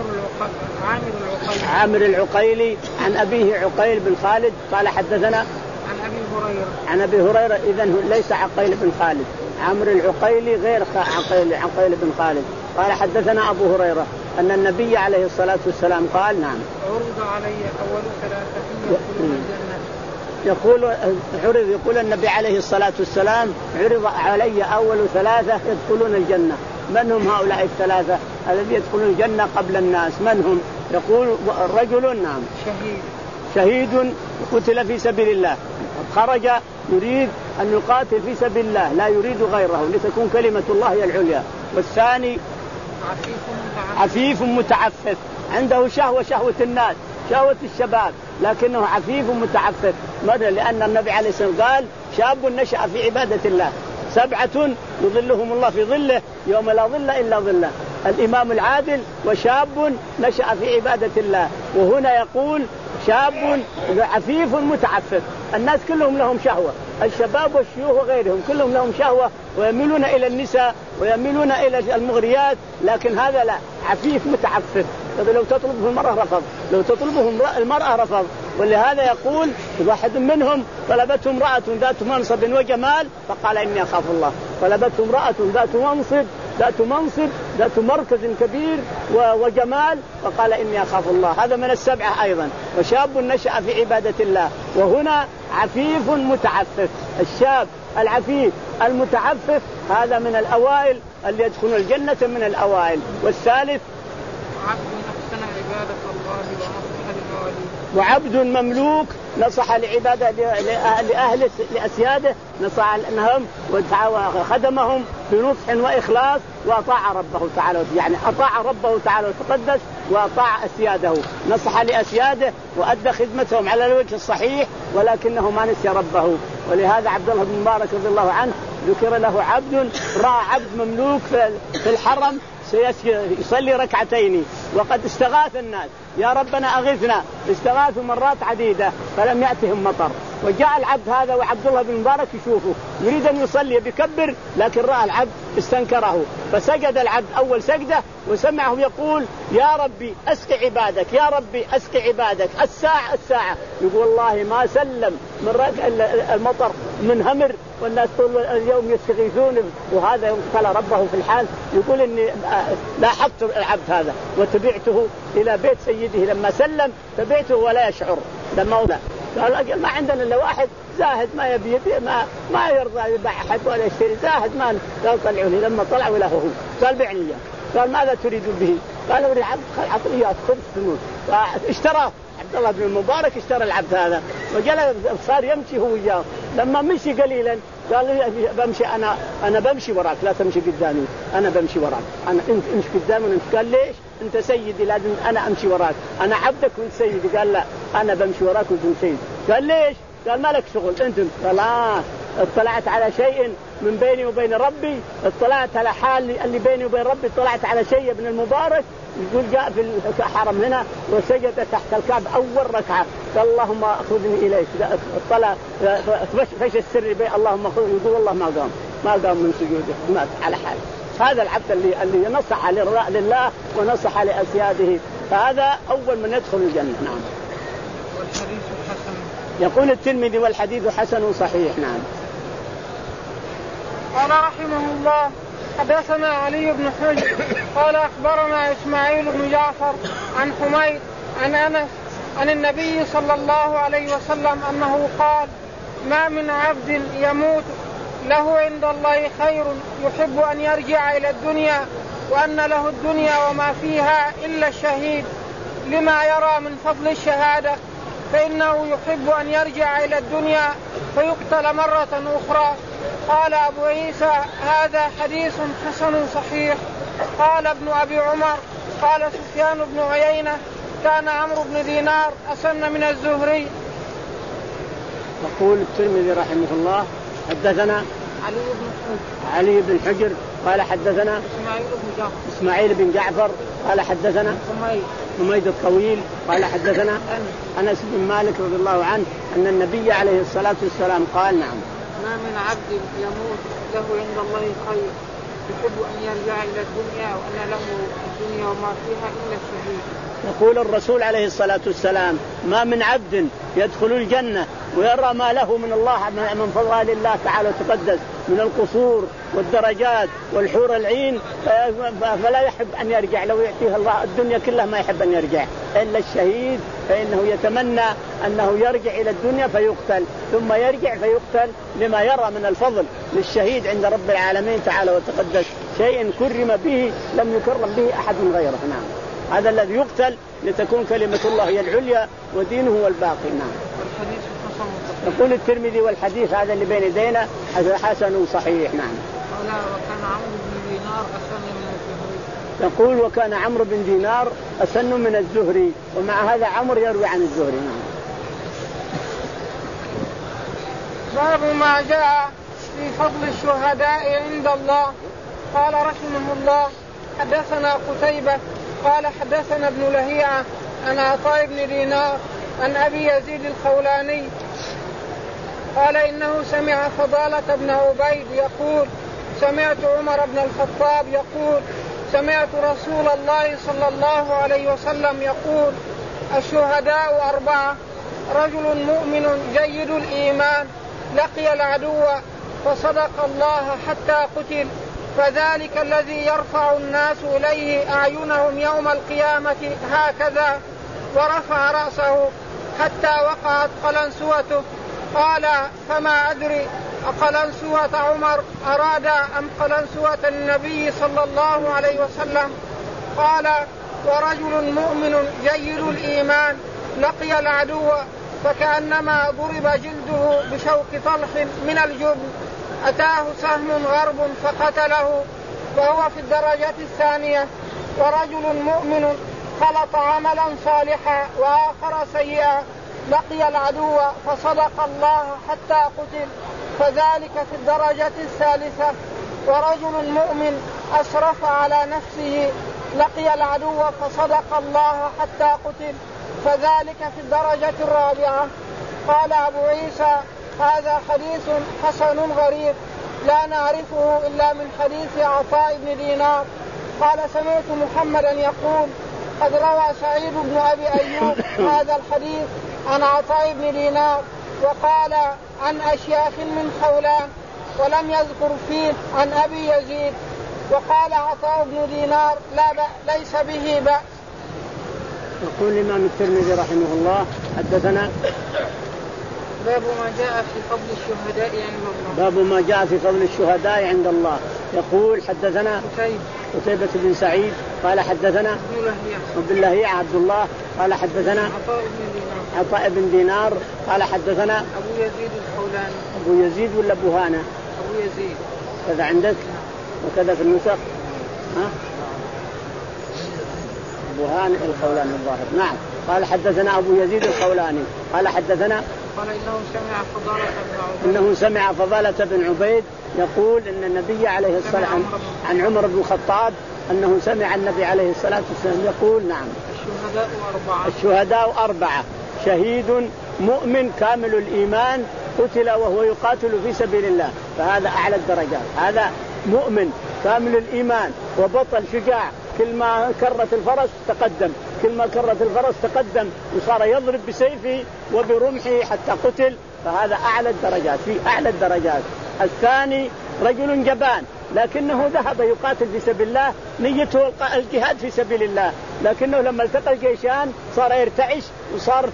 عامر العقيلي عن أبيه عقيل بن خالد قال حدثنا عن أبي هريرة عن أبي هريرة إذن ليس عقيل بن خالد، عمرو العقيلي غير عقيل عقيل بن خالد. قال حدثنا أبو هريرة أن النبي عليه الصلاة والسلام قال نعم عرض علي أول ثلاثة يدخلون الجنة. يقول عرض يقول النبي عليه الصلاة والسلام عرض علي أول ثلاثة يدخلون الجنة. من هم هؤلاء الثلاثة الذين يدخلون الجنة قبل الناس؟ من هم؟ يقول رجل نعم شهيد شهيد قتل في سبيل الله، خرج يريد أن يقاتل في سبيل الله لا يريد غيره لتكون كلمة الله هي العليا. والثاني عفيف متعفف, عفيف متعفف عنده شهوة شهوة الناس شهوة الشباب لكنه عفيف متعفف. ماذا؟ لأن النبي عليه الصلاة والسلام قال شاب نشأ في عبادة الله سبعة يظلهم الله في ظله يوم لا ظل إلا ظله، الإمام العادل وشاب نشأ في عبادة الله. وهنا يقول شاب عفيف متعفف. الناس كلهم لهم شهوة، الشباب والشيوخ وغيرهم كلهم لهم شهوة ويميلون إلى النساء ويميلون إلى المغريات، لكن هذا لا، عفيف متعفف. لو تطلبه المرأة رفض، لو تطلبه المرأة رفض. ولهذا يقول واحد منهم طلبته امرأة ذات منصب وجمال فقال إني أخاف الله، طلبته امرأة ذات منصب ذات منصب ذات مركز كبير وجمال فقال إني أخاف الله. هذا من السبعة أيضا. وشاب نشأ في عبادة الله، وهنا عفيف متعفف. الشاب العفيف المتعفف هذا من الأوائل اللي يدخلون الجنة من الأوائل. والثالث وعبد مملوك نصح لعبادة لأهل لأسياده، نصح أنهم وخدمهم بنصح وإخلاص وأطاع ربه تعالى، يعني أطاع ربه تعالى وتقدس وأطاع أسياده، نصح لأسياده وأدى خدمتهم على الوجه الصحيح ولكنه ما نسي ربه. ولهذا عبد الله بن مبارك رضي الله عنه ذكر له عبد رأى عبد مملوك في الحرم يصلي ركعتين وقد استغاث الناس يا ربنا أغثنا، استغاثوا مرات عديدة فلم يأتهم مطر، وجاء العبد هذا وعبد الله بن مبارك يشوفه يريد أن يصلي بكبر لكن رأى العبد استنكره، فسجد العبد أول سجدة وسمعه يقول يا ربي أسق عبادك يا ربي أسق عبادك الساعة الساعة. يقول والله ما سلم من المطر من همر والناس طول اليوم يستغيثون، وهذا يوم قال ربه في الحال يقول إني لاحقت العبد هذا وتبعته إلى بيت سيده لما سلم تبعته ولا يشعر لما ولا قال أجل ما عندنا إلا واحد زاهد ما يبي ما ما يرضى يبيع أحد ولا يشتري زاهد ما قال طلعوني. لما طلعوا له هو قال بعني قال ماذا تريد به؟ قال أريد عبد عطيات خمس سنون. اشتراه عبد الله بن المبارك اشترى العبد هذا وجل صار يمشي هو وياه. لما مشي قليلا قال بمشي أنا أنا بمشي وراك لا تمشي قدامي، أنا بمشي وراك، أنا أنت امشي قدامي. أنت قال ليش؟ أنت سيدي لازم أنا أمشي وراك، أنا عبدك وأنت سيدي. قال لا أنا بمشي وراك وأنت سيدي. قال ليش؟ قال ما لك شغل أنت. قال آه اطلعت على شيء من بيني وبين ربي، اطلعت على حال اللي بيني وبين ربي، اطلعت على شيء ابن المبارك يقول جاء في الحرم هنا وسجد تحت الكعبة أول ركعة قال اللهم أخذني إليك، اطلع فش السر بي اللهم أخذني. يقول والله ما قام ما قام من سجوده مات على حاله. هذا العبد اللي اللي نصح لله ونصح لأسياده، فهذا أول من يدخل الجنة. نعم. والحديث حسن. يقول الترمذي والحديث حسن صحيح. نعم. قال رحمه الله حدثنا علي بن حجر قال أخبرنا إسماعيل بن جعفر عن حميد عن أنس عن النبي صلى الله عليه وسلم أنه قال ما من عبد يموت له عند الله خير يحب أن يرجع إلى الدنيا وأن له الدنيا وما فيها إلا الشهيد لما يرى من فضل الشهادة، فإنه يحب أن يرجع إلى الدنيا فيقتل مرة أخرى. قال أبو عيسى هذا حديث حسن صحيح. قال ابن أبي عمر قال سفيان بن عيينة كان عمرو بن دينار أسن من الزهري. يقول الترمذي رحمه الله حدثنا علي بن حجر علي بن حجر قال حدثنا إسماعيل بن جعفر إسماعيل بن جعفر قال حدثنا حميد حميد الطويل قال حدثنا أنس بن مالك رضي الله عنه أن النبي عليه الصلاة والسلام قال نعم ما من عبد يموت له عند الله خير يحب أن يرجع إلى الدنيا وأن له الدنيا وما فيها إلا الشهيد. يقول الرسول عليه الصلاة والسلام ما من عبد يدخل الجنة ويرى ما له من الله من فضل الله تعالى وتقدس من القصور والدرجات والحور العين فلا يحب أن يرجع، لو يعطيه الله الدنيا كلها ما يحب أن يرجع إلا الشهيد، فإنه يتمنى أنه يرجع إلى الدنيا فيقتل ثم يرجع فيقتل لما يرى من الفضل للشهيد عند رب العالمين تعالى وتقدس، شيء كرم به لم يكرم به أحد من غيره. نعم هذا الذي يقتل لتكون كلمة الله هي العليا ودينه هو الباقي. نعم. والحديث حسن. يقول الترمذي والحديث هذا اللي بين يدينا حسن صحيح. نعم. وكان عمرو بن دينار أسن من الزهري. يقول وكان عمرو بن دينار أسن من الزهري، ومع هذا عمرو يروي عن الزهري. نعم. باب ما جاء في فضل الشهداء عند الله. قال رحمه الله حدثنا قتيبة قال حدثنا ابن لهيعة عن عطاء بن دينار عن أبي يزيد الخولاني قال إنه سمع فضالة بن عبيد يقول سمعت عمر بن الخطاب يقول سمعت رسول الله صلى الله عليه وسلم يقول الشهداء أربعة رجل مؤمن جيد الإيمان لقي العدو فصدق الله حتى قتل، فذلك الذي يرفع الناس إليه أعينهم يوم القيامة هكذا، ورفع رأسه حتى وقعت قلنسوته. قال فما أدري قلنسوة عمر أراد أم قلنسوة النبي صلى الله عليه وسلم. قال ورجل مؤمن جيد الإيمان لقي العدو فكأنما ضرب جلده بشوك طلح من الجبن، أتاه سهم غرب فقتله وهو في الدرجة الثانية. ورجل مؤمن خلط عملا صالحا وآخر سيئا لقي العدو فصدق الله حتى قتل، فذلك في الدرجة الثالثة. ورجل مؤمن أسرف على نفسه لقي العدو فصدق الله حتى قتل، فذلك في الدرجة الرابعة. قال أبو عيسى هذا حديث حسن غريب لا نعرفه إلا من حديث عطاء بن دينار. قال سمعت محمدا يقول قد روى سعيد بن أبي أيوب هذا الحديث عن عطاء بن دينار وقال عن أشياخ من خولان ولم يذكر فيه عن أبي يزيد. وقال عطاء بن دينار لا بأس ليس به بأس. يقول الإمام الترمذي رحمه الله حدثنا باب ما جاء في فضل الشهداء عند الله. باب ما جاء في فضل الشهداء عند الله. يقول حدثنا قتيبة بن سعيد قال حدثنا عبد الله عبد الله قال حدثنا عطاء بن دينار قال حدثنا أبو يزيد الخولاني. أبو يزيد ولا بوهانة؟ أبو يزيد كذا عندك وكذا في النسخ ها بوهان الخولاني الظاهر. نعم. قال حدثنا أبو يزيد الخولاني قال حدثنا قال إنه سمع فضالة بن عبيد إنه سمع فضالة بن عبيد يقول إن النبي عليه الصلاة والسلام عن عمر بن الخطاب أنه سمع النبي عليه الصلاة والسلام يقول نعم الشهداء أربعة الشهداء أربعة شهيد مؤمن كامل الإيمان قتل وهو يقاتل في سبيل الله، فهذا أعلى الدرجات. هذا مؤمن كامل الإيمان وبطل شجاع، كل ما كرت الفرس تقدم، كل ما كرت الفرس تقدم وصار يضرب بسيفه وبرمحه حتى قتل، فهذا أعلى الدرجات في أعلى الدرجات. الثاني رجل جبان لكنه ذهب يقاتل في سبيل الله، نيته الجهاد في سبيل الله، لكنه لما التقى الجيشان صار يرتعش وصار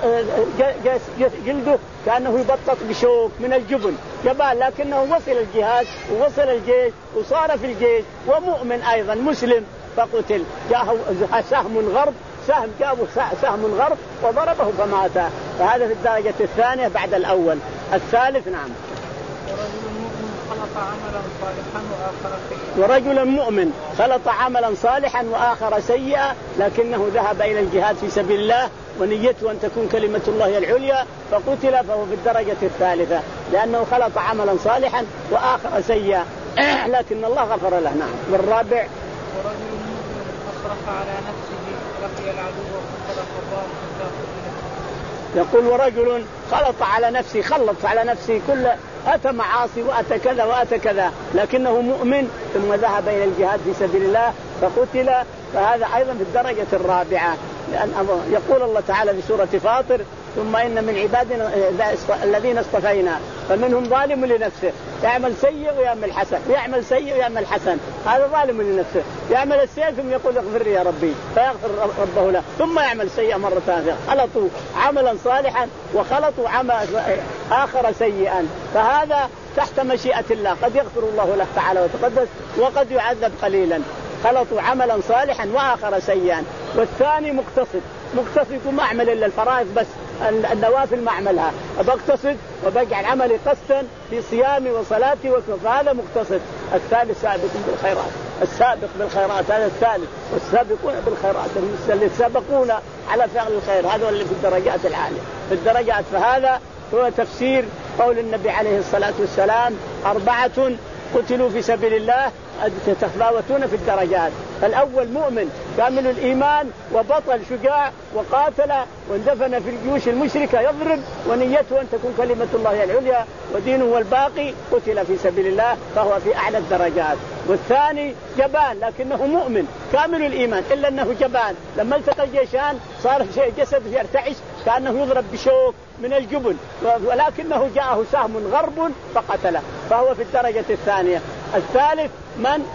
جلده كأنه يبطط بشوك من الجبن، جبان لكنه وصل الجهاد ووصل الجيش وصار في الجيش ومؤمن أيضا مسلم، فقتل جاءه سهم غرب سهم جابه سهم غرب وضربه فمات، فهذا في الدرجة الثانية بعد الأول. الثالث نعم ورجل مؤمن خلط عملا صالحا وآخر سيئا لكنه ذهب إلى الجهاد في سبيل الله ونيته أن تكون كلمة الله العليا فقتل، فهو في الدرجة الثالثة لأنه خلط عملا صالحا وآخر سيئا لكن الله غفر له. نعم. والرابع ورجل مؤمن أسرف على نفسه لقي العدو فصدق الله حتى قتل. يقول ورجل خلط على نفسه خلط على نفسه كل أتى معاصي وأتى كذا وأتى كذا لكنه مؤمن ثم ذهب إلى الجهاد في سبيل الله فقتل، فهذا أيضا في الدرجة الرابعة. لأن يقول الله تعالى في سورة فاطر ثم إن من عبادنا الذين اصطفينا فمنهم ظالم لنفسه يعمل سيء ويعمل حسن ويعمل سيء ويعمل حسن، هذا ظالم لنفسه يعمل السيء ثم يقول اغفر لي يا ربي فيغفر ربه له ثم يعمل سيئا مرة ثانية، خلطوا عملا صالحا وخلطوا عمل آخر سيئا، فهذا تحت مشيئة الله، قد يغفر الله له تعالى وتقدس وقد يعذب قليلا. خلطوا عملا صالحا وآخر سيئا. والثاني مقتصد مقتصد وما أعمل إلا الفرائض بس، النوافل ما أعملها، بقتصد وبجعل عملي قصدا في صيامي وصلاتي وكذا، فهذا مقتصد. الثالث سابق بالخيرات السابق بالخيرات هذا الثالث، والسابقون بالخيرات اللي سابقون على فعل الخير هذا اللي في الدرجات العالية في الدرجات. فهذا هو تفسير قول النبي عليه الصلاة والسلام أربعة قتلوا في سبيل الله تتفاوتون في الدرجات. الأول مؤمن كامل الإيمان وبطل شجاع وقاتل واندفن في الجيوش المشركة يضرب ونيته أن تكون كلمة الله العليا ودينه الباقي، قتل في سبيل الله فهو في أعلى الدرجات. والثاني جبان لكنه مؤمن كامل الإيمان إلا أنه جبان، لما التقى الجيشان صار جسده يرتعش كأنه يضرب بشوك من الجبل، ولكنه جاءه سهم غرب فقتله، فهو في الدرجة الثانية. الثالث من؟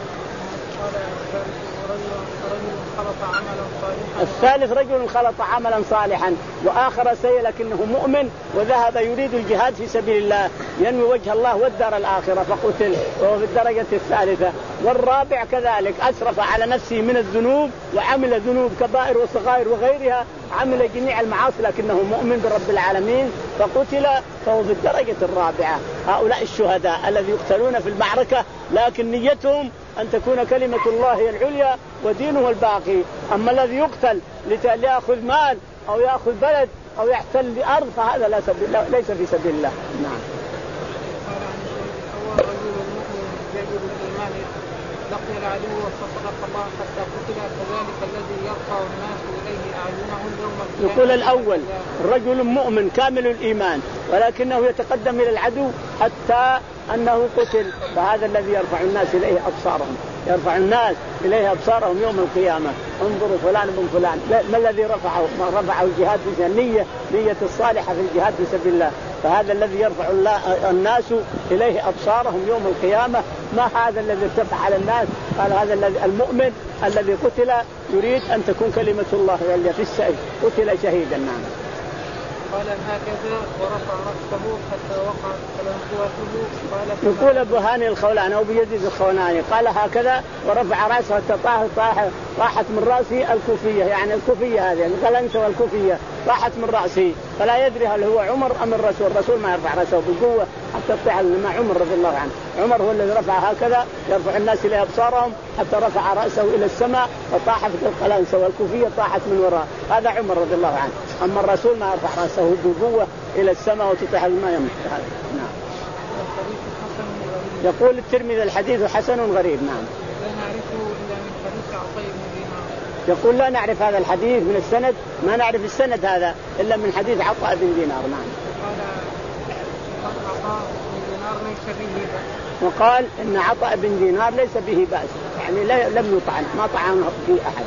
الثالث رجل خلط عملا صالحا وآخر سيء لكنه مؤمن وذهب يريد الجهاد في سبيل الله ينوي وجه الله والدار الآخرة فقتل وهو في الدرجة الثالثة. والرابع كذلك أسرف على نفسه من الذنوب وعمل ذنوب كبائر وصغائر وغيرها، عمل جميع المعاصي لكنه مؤمن برب العالمين فقتل فهو في الدرجة الرابعة. هؤلاء الشهداء الذي يقتلون في المعركة لكن نيتهم أن تكون كلمة الله هي العليا ودينه الباقي. أما الذي يقتل ليأخذ مال أو يأخذ بلد أو يحتل بأرض فهذا ليس في سبيل الله. نعم. لقي العدو فصدق الله حتى قتل كذلك الذي يرفع الناس إليه أعينهم يوم القيامة. يقول الأول رجل مؤمن كامل الإيمان ولكنه يتقدم إلى العدو حتى أنه قتل، فهذا الذي يرفع الناس إليه أبصارهم، يرفع الناس إليه أبصارهم يوم القيامة. انظروا فلان بن فلان، ما الذي رفعه؟ ما رفعه الجهاد في النية، نية الصالحة في الجهاد في سبيل الله، فهذا الذي يرفع الناس إليه أبصارهم يوم القيامة. ما هذا الذي ارتفع على الناس؟ قال هذا الذي المؤمن الذي قتل يريد أن تكون كلمة الله هي في السيف، قتل شهيدا. نعم. قال هكذا ورفع رأسه حتى وقعت كلمته. يقول أبو هاني الخولاني أو بيزيد الخولاني قال هكذا ورفع رأسه حتى طاح طاحت من رأسه الكوفية، يعني الكوفية هذه القلنسة والكوفية طاحت من رأسه، فلا يدري هل هو عمر أم الرسول. الرسول ما يرفع رأسه بالقوة حتى تطيح، مع عمر رضي الله عنه. عمر هو الذي رفع هكذا يرفع الناس إليه أبصارهم حتى رفع رأسه إلى السماء وطاحت القلنسة والكوفية طاحت من وراء، هذا عمر رضي الله عنه. أما الرسول ما يرفع رأسه بالقوة إلى السماء وتطيح الماء يموت. نعم. يقول الترمذي الحديث حسن غريب. نعم. يقول لا نعرف هذا الحديث من السند، ما نعرف السند هذا إلا من حديث عطاء بن دينار. نعم. وقال إن عطاء بن دينار ليس به بأس، يعني لم يطعن، ما طعنه في أحد.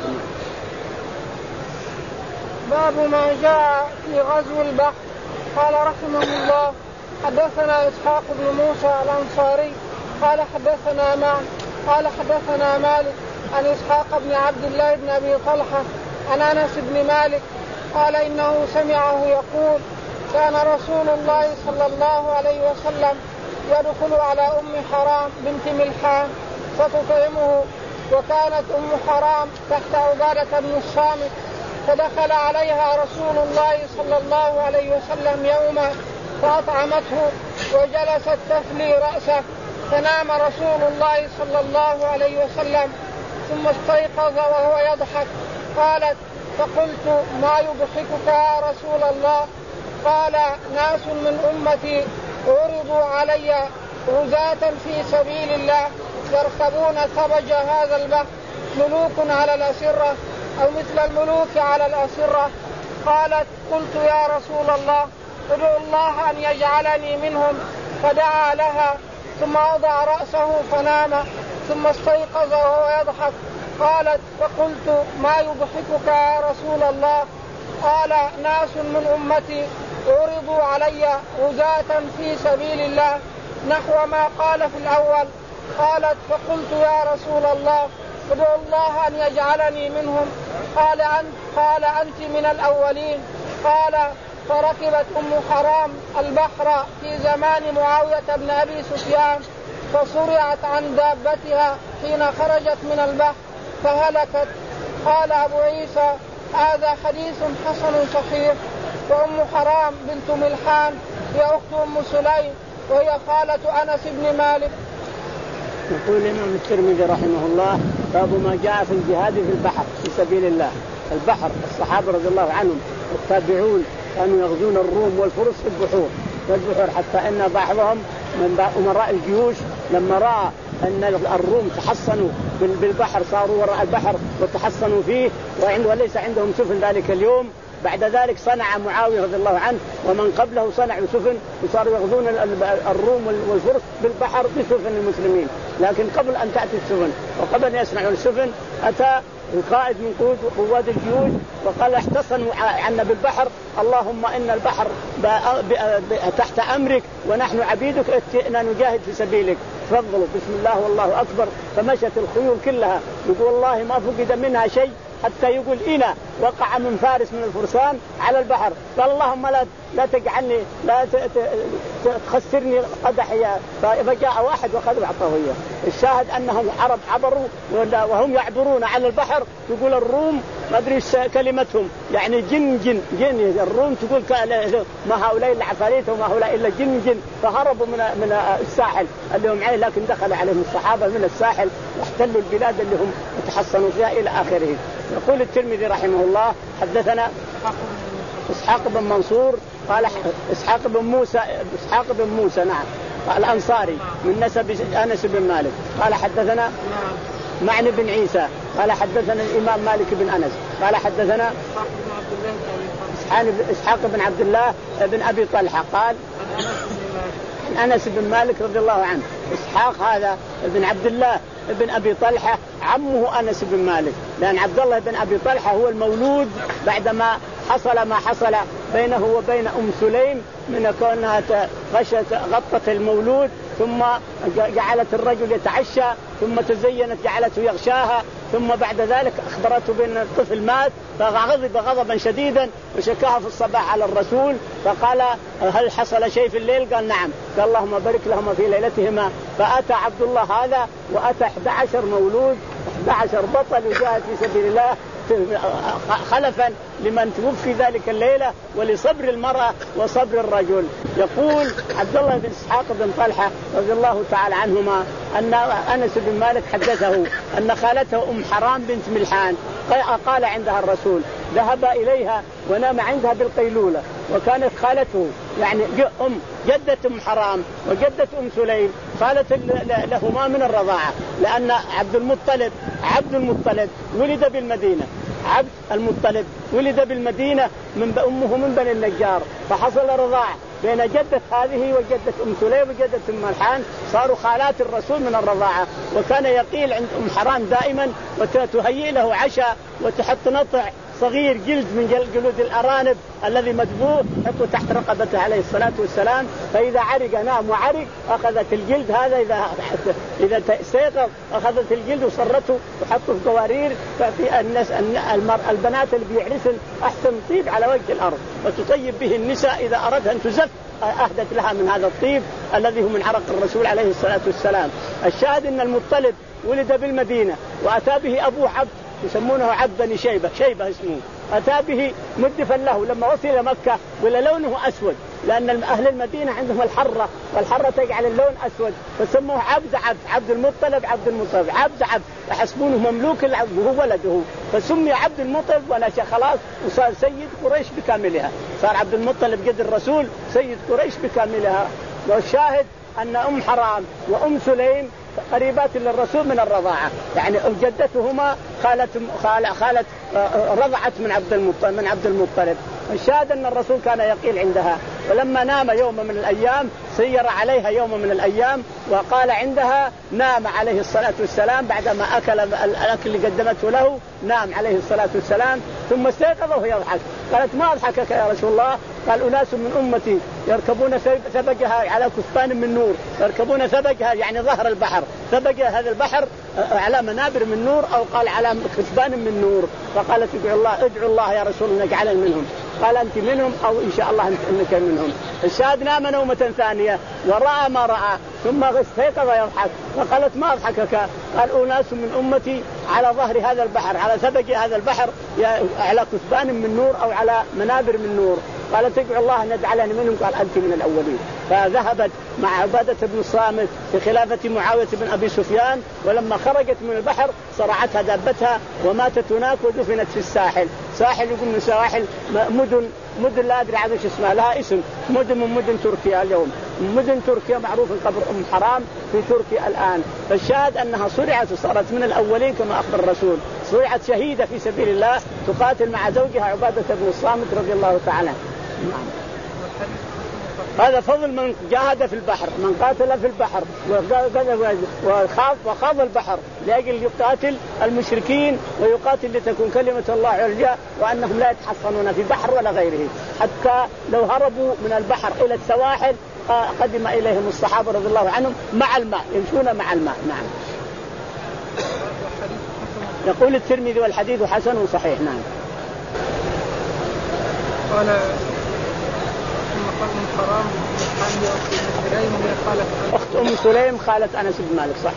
باب ما جاء في غزو البحر. قال رحمه الله حدثنا إسحاق بن موسى الأنصاري قال حدثنا معن قال حدثنا مالك عن إسحاق بن عبد الله بن أبي طلحة عن أنس بن مالك قال إنه سمعه يقول كان رسول الله صلى الله عليه وسلم يدخل على أم حرام بنت ملحان فتطعمه، وكانت أم حرام تحت عبادة بن الصامت، فدخل عليها رسول الله صلى الله عليه وسلم يوما فأطعمته وجلست تفلي رأسه، فنام رسول الله صلى الله عليه وسلم ثم استيقظ وهو يضحك. قالت فقلت ما يضحكك يا رسول الله؟ قال ناس من أمتي عرضوا علي غزاة في سبيل الله يركبون ثبج هذا البحر، ملوك على الأسرة أو مثل الملوك على الأسرة. قالت قلت يا رسول الله ادعو الله أن يجعلني منهم، فدعا لها ثم وضع رأسه فنام ثم استيقظ وهو يضحك. قالت فقلت ما يضحكك يا رسول الله؟ قال ناس من أمتي عرضوا علي غزاة في سبيل الله نحو ما قال في الأول. قالت فقلت يا رسول الله ادعو الله أن يجعلني منهم. قال أنت قال أنت من الأولين. قال فركبت أم حرام البحر في زمان معاوية بن أبي سفيان فصرعت عن دابتها حين خرجت من البحر فهلكت. قال أبو عيسى هذا حديث حسن صحيح. وأم حرام بنت ملحان هي أخت أم سليم وهي خالة أنس بن مالك. يقول الإمام الترمذي رحمه الله باب ما جاء في الجهاد في البحر في سبيل الله. البحر الصحابة رضي الله عنهم التابعون كانوا يغزون الروم والفرس في البحور والبحور حتى أن بعضهم من أمراء الجيوش لما رأى أن الروم تحصنوا بالبحر صاروا وراء البحر وتحصنوا فيه وليس عندهم سفن ذلك اليوم. بعد ذلك صنع معاوية رضي الله عنه ومن قبله صنعوا سفن وصاروا يغزون الروم والفرس بالبحر بسفن المسلمين. لكن قبل أن تأتي السفن وقبل أن يصنعوا السفن أتى القائد من قوات الجيوش وقال احتصنوا عنا بالبحر، اللهم إن البحر تحت أمرك ونحن عبيدك، ائتنا نجاهد في سبيلك، تفضلوا بسم الله والله أكبر. فمشت الخيول كلها، يقول والله ما فقد منها شيء حتى يقول إنا وقع من فارس من الفرسان على البحر، قال اللهم لا لا تجعلني لا تخسرني قدحي، فجاء واحد وخذ وعطاه إياه. الشاهد أنهم عرب عبروا وهم يعبرون على البحر، يقول الروم ما أدري كلمتهم يعني جن جن جن، الروم تقول ما هؤلاء إلا عفاريت وما هؤلاء إلا جن جن، فهربوا من من الساحل اللي هم عليه، لكن دخل عليهم الصحابة من الساحل واحتلوا البلاد اللي هم يتحصنوا فيها إلى آخره. يقول الترمذي رحمه الله حدثنا إسحاق بن منصور قال إسحاق بن موسى إسحاق بن موسى نعم الأنصاري من نسب أنس بن مالك قال حدثنا معني بن عيسى قال حدثنا الإمام مالك بن أنس قال حدثنا إسحاق بن عبد الله بن أبي طلحة قال أنس بن مالك رضي الله عنه. إسحاق هذا بن عبد الله بن أبي طلحة عمه أنس بن مالك، لأن عبد الله بن أبي طلحة هو المولود بعدما حصل ما حصل بينه وبين أم سليم من كونها غشت غطت المولود ثم جعلت الرجل يتعشى ثم تزينت جعلته يغشاها، ثم بعد ذلك أخبرته بأن الطفل مات فغضب غضبا شديدا وشكاها في الصباح على الرسول، فقال هل حصل شيء في الليل؟ قال نعم، قال اللهم بارك لهما في ليلتهما. فأتى عبد الله هذا وأتى أحد عشر مولود أحد عشر بطل يجاهد في سبيل الله خلفا لمن توفي ذلك الليلة ولصبر المرأة وصبر الرجل. يقول عبد الله بن إسحاق بن طلحة رضي الله تعالى عنهما أن أنس بن مالك حدثه أن خالته أم حرام بنت ملحان قال عندها الرسول ذهب إليها ونام عندها بالقيلولة، وكانت خالته يعني أم جدة أم حرام وجدة أم سليم خالة لهما من الرضاعة، لأن عبد المطلب عبد المطلب ولد بالمدينة عبد المطلب ولد بالمدينة من أمه من بني النجار، فحصل رضاعة بين جدة هذه وجدة أم سليم وجدة أم ملحان، صاروا خالات الرسول من الرضاعة. وكان يقيل عند أم حرام دائما وتهيئ له عشاء وتحط نطع صغير جلد من جلود الأرانب الذي مدبوغ حطه تحت رقبته عليه الصلاة والسلام، فإذا عرق نام وعرق أخذت الجلد هذا إذا إذا استيقظ أخذت الجلد وصرته وحطه في قوارير. ففي الناس البنات اللي بيعرسن أحسن طيب على وجه الأرض وتطيب به النساء إذا أردها أن تزف أهدت لها من هذا الطيب الذي هو من عرق الرسول عليه الصلاة والسلام. الشاهد أن المطلب ولد بالمدينة وأتى به أبوه عبد يسمونه عبد بني شيبة شيبة اسمه، أتى به مدفا له لما وصل إلى مكة ولا لونه أسود، لأن أهل المدينة عندهم الحرة والحرة تجعل اللون أسود، فسموه عبد عبد عبد المطلب عبد المطلب عبد عبد يحسبونه مملوك العبد وهو ولده، فسمي عبد المطلب ونشأ خلاص وصار سيد قريش بكاملها، صار عبد المطلب جد الرسول سيد قريش بكاملها. والشاهد أن أم حرام وأم سليم قريبات للرسول من الرضاعة، يعني جدتهما خالة خالة خالة رضعت من عبد المطلب من عبد المطلب. الشاهد أن الرسول كان يقيل عندها، ولما نام يوم من الأيام سير عليها يوم من الأيام وقال عندها نام عليه الصلاة والسلام بعدما أكل الأكل اللي قدمته له، نام عليه الصلاة والسلام ثم استيقظ وهو يضحك. قالت ما أضحكك يا رسول الله؟ قال أناس من أمتي يركبون ثبجها على كثبان من نور، يركبون ثبجها يعني ظهر البحر، ثبج هذا البحر على منابر من نور أو قال على كثبان من نور. فقالت ادعو الله ادعو الله يا رسول الله نجعل منهم، قال أنت منهم أو إن شاء الله أنك منهم. الشاهد نام نومة ثانية ورأى ما رأى ثم استيقظ يضحك، فقالت ما أضحكك؟ قال أناس من أمتي على ظهر هذا البحر على ثبج هذا البحر على كثبان من نور أو على منابر من نور. قالت ادعو الله أن يجعلني منهم، قال أنت من الأولين. فذهبت مع عبادة بن الصامت في خلافة معاوية بن أبي سفيان، ولما خرجت من البحر صرعتها دابتها وماتت هناك ودفنت في الساحل. ساحل يقول من سواحل مدن مدن لا أدري عن ايش اسمها، لها اسم مدن من مدن تركيا اليوم، مدن تركيا معروف قبر أم حرام في تركيا الآن. فالشاهد أنها صرعت وصارت من الأولين كما أخبر الرسول، صرعت شهيدة في سبيل الله تقاتل مع زوجها عبادة بن الصامت رضي الله تعالى. هذا فضل من جاهد في البحر، من قاتل في البحر وخاض وخاض البحر لأجل يقاتل المشركين ويقاتل لتكون كلمة الله عليا وأنهم لا يتحصنون في بحر ولا غيره. حتى لو هربوا من البحر إلى السواحل قدم إليهم الصحابة رضي الله عنهم مع الماء، يمشون مع الماء. نعم. يقول الترمذي والحديث حسن صحيح. نعم. قال حرام أخت أم سليم خالة أنس بن مالك. صح.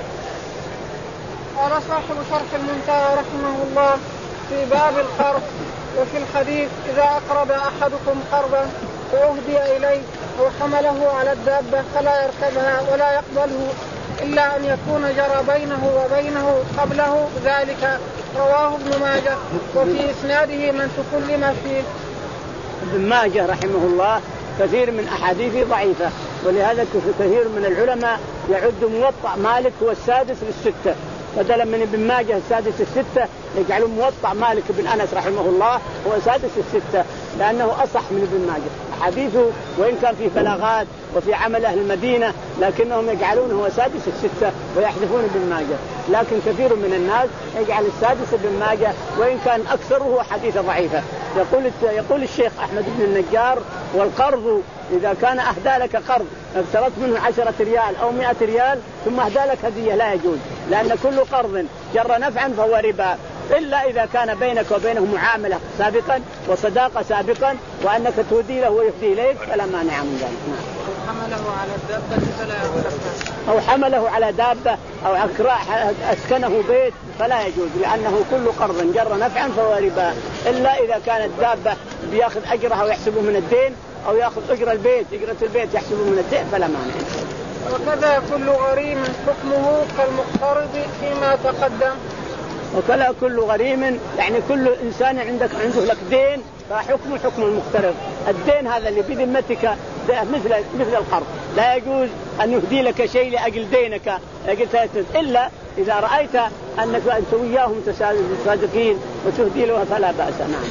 قال صاحب شرح المنتهى رحمه الله في باب القرض وفي الحديث إذا أقرض أحدكم قرضا فأهدي إليه أو حمله على الدابة فلا يركبها ولا يقبله إلا أن يكون جرى بينه وبينه قبله ذلك. رواه ابن ماجه وفي إسناده من تكلم فيه. ابن ماجه رحمه الله كثير من أحاديثه ضعيفة، ولهذا كثير من العلماء يعد موطأ مالك هو السادس للستة، بدلا من ابن ماجه السادس الستة يجعلون موطأ مالك بن أنس رحمه الله هو سادس الستة، لأنه أصح من ابن ماجه. حديثه وإن كان فيه بلاغات وفي عمل أهل المدينة لكنهم يجعلونه هو سادس الستة ويحذفون ابن ماجه، لكن كثير من الناس يجعل السادس ابن ماجه وإن كان أكثره حديث ضعيفة. يقول يقول الشيخ أحمد بن النجار والقرض إذا كان أهدى لك قرض اقترضت منه عشرة ريال أو مئة ريال ثم أهدى لك هدية لا يجوز، لأن كل قرض جر نفعا فهو ربا، إلا إذا كان بينك وبينه معاملة سابقا وصداقة سابقا وأنك تهدي له ويهدي إليك فلا مانع من ذلك. حمله على الدابة فلا يركبها أو حمله على دابة أو أسكنه بيت فلا يجوز، لأنه كل قرض جر نفعا فهو ربا، إلا إذا كانت دابة بيأخذ أجرها ويحسبه من الدين أو يأخذ أجر البيت أجرة البيت يحسبه من الدين فلا مانع. وكذا كل غريم حكمه كالمقترض فيما تقدم. وكلا كل غريم يعني كل إنسان عندك عنده لك دين فحكمه حكم المقترض. الدين هذا اللي بذمتك مثل مثل القرض، لا يجوز أن يهدي لك شيء لأجل دينك إلا إذا رأيت أنك أنت وياهم متصادقين وتهدي له فلا بأس. نعم.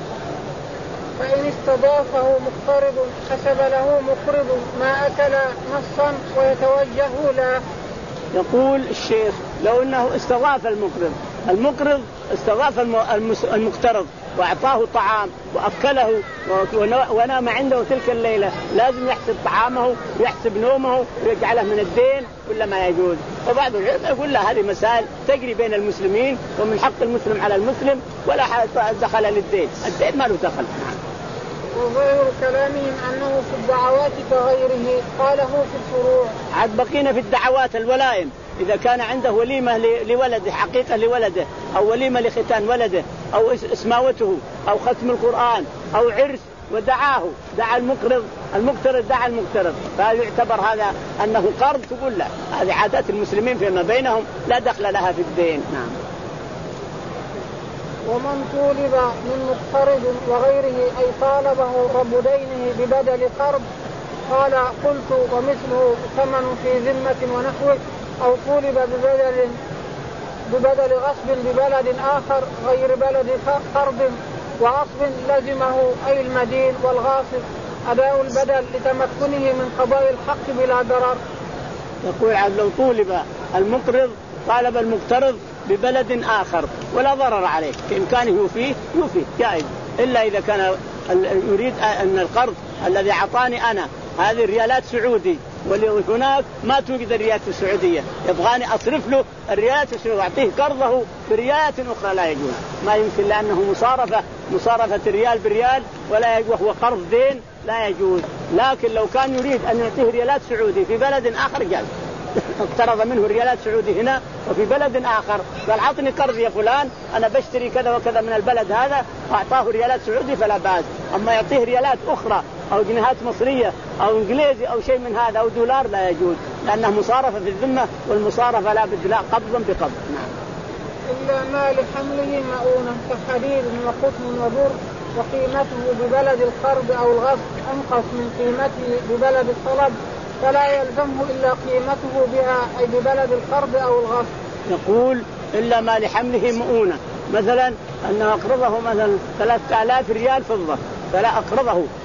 فإن استضافه مقترض حسب له مقرض ما أكل نصا ويتوجه له. يقول الشيخ لو أنه استضاف المقرض، المقرض استضاف المقترض وأعطاه طعام وأكله ونام عنده تلك الليلة، لازم يحسب طعامه ويحسب نومه ويجعله من الدين ولا ما يجوز. وبعض العلماء يقول لا هذه مسائل تجري بين المسلمين ومن حق المسلم على المسلم ولا دخل للدين، الدين ما له دخل. وغير كلامهم أنه في الدعوات كغيره قاله في الفروع. عاد بقينا في الدعوات الولائم، إذا كان عنده وليمة لولده حقيقة لولده أو وليمة لختان ولده أو اسماوته أو ختم القرآن أو عرس ودعاه دعا المقرض المقترض دعا المقترض فيعتبر هذا أنه قرض، تقول لا هذه عادات المسلمين فيما بينهم لا دخل لها في الدين. نعم. ومن طولب من مقترض وغيره أي طالبه رب دينه ببدل قرض قال قلت ومثله ثمن في ذمة ونحوه أو طولب ببدل ببدل غصب ببلد آخر غير بلد قرض وغصب لزمه أي المدين والغاصب أداء البدل لتمكنه من قضاء الحق بلا ضرر. يقول عبد لو طولب المقرض طالب المقترض ببلد آخر ولا ضرر عليه بإمكانه يوفيه يوفيه جائز، إلا إذا كان يريد أن القرض الذي أعطاني أنا هذه الريالات سعودي وهناك ما توجد الريالات السعودية يبغاني أصرف له الريالات السعودية وأعطيه قرضه بريالات أخرى لا يجوز، ما يمكن لأنه مصارفة مصارفة الريال بالريال ولا يجوز وهو قرض دين لا يجوز. لكن لو كان يريد أن يعطيه ريالات سعودي في بلد آخر جاز، اقترض منه الريالات سعودي هنا وفي بلد آخر قال عطني قرض يا فلان أنا بشتري كذا وكذا من البلد هذا وأعطاه ريالات سعودي فلا بأس. أما يعطيه ريالات أخرى أو جنيهات مصرية أو إنجليزي أو شيء من هذا أو دولار لا يجوز، لأنه مصارفة في الذمة والمصارفة لا بد لا قبضا بقبض. نعم. إلا ما لحمله مؤونة كحديد وقطن وبر وقيمته ببلد القرض أو الغصب أنقص من قيمته ببلد الطلب فلا يلزمه إلا قيمته بها أي ببلد القرض أو الغصب. يقول إلا ما لحمله مؤونة، مثلا أنه أقرضه مثلا ثلاثة آلاف ريال فضة فلا أقرضه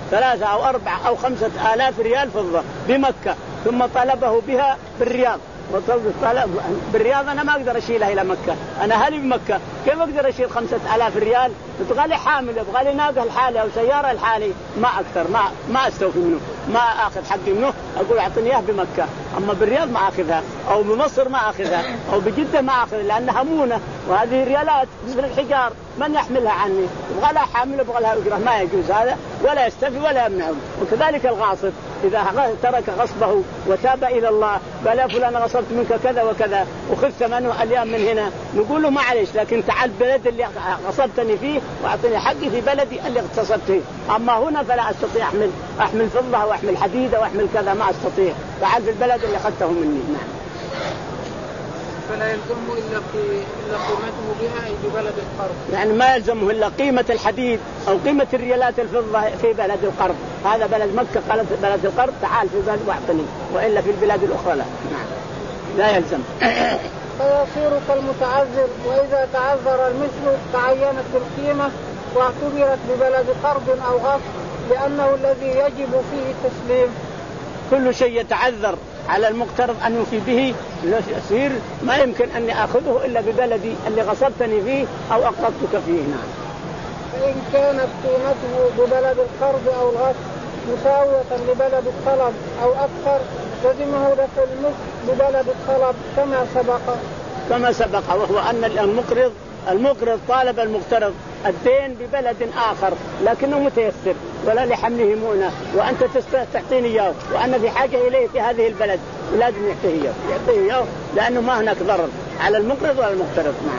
ثلاثة أو أربعة أو خمسة آلاف ريال فضة بمكة، ثم طلبه بها بالرياض، وطلب بالرياض أنا ما أقدر أشيلها إلى مكة، أنا هلي بمكة كيف أقدر أشيل خمسة آلاف ريال؟ يبغى لي حامل، يبغى لي ناقة الحالي أو سيارة الحالي، ما أكثر، ما ما أستوفي منه، ما أخذ حقي منه، أقول أعطني إياه بمكة، أما بالرياض ما أخذها، أو بمصر ما أخذها، أو بجدة ما أخذها، لأنها مونة، وهذه ريالات مثل الحجار، من يحملها عني؟ يبغى لها حامل، يبغى لها أجرة، ما يجوز هذا، ولا يستفي ولا يمنعه. وكذلك الغاصب إذا ترك غصبه وتاب إلى الله قال يا فلان غصبت منك كذا وكذا وخذ ثمانية أيام من هنا، نقول له معلش، لكن تعال بلد اللي غصبتني فيه وأعطني حقي في بلدي اللي اغتصبت فيه، أما هنا فلا أستطيع أحمل أحمل فضة وأحمل حديدة وأحمل كذا، ما أستطيع، تعال في البلد اللي أخذته مني. نعم. فلا يلزمه إلا في إلا قيمته بها أي ببلد القرض، يعني ما يلزمه إلا قيمة الحديد أو قيمة الريالات الفضة في بلد القرض، هذا بلد مكة قالت بلد القرض تعال في بلد واعطني، وإلا في البلاد الأخرى لا. نعم. لا يلزم. فيصير كالمتعذر، وإذا تعذر المثل تعينت القيمة واعتبرت ببلد قرض أو غصب، لأنه الذي يجب فيه التسليم. كل شيء يتعذر على المقترض أن يوفي به يصير ما يمكن أني أخذه إلا ببلدي اللي غصبتني فيه أو أقرضتك فيه. نعم. فإن كانت قيمته ببلد القرض أو الغصب مساوية لبلد الطلب أو أكثر لزمه دفع المثل ببلد الطلب كما سبق. كما سبق وهو أن المقرض المقرض طالب المقترض الدين ببلد آخر لكنه متيسر ولا لحمله مؤنة، وأنت تعطيني إياه وأنا في حاجة إليه في هذه البلد، لازم يعطيه إياه يعطيه إياه لأنه ما هناك ضرر على المقرض ولا المقترض. نعم.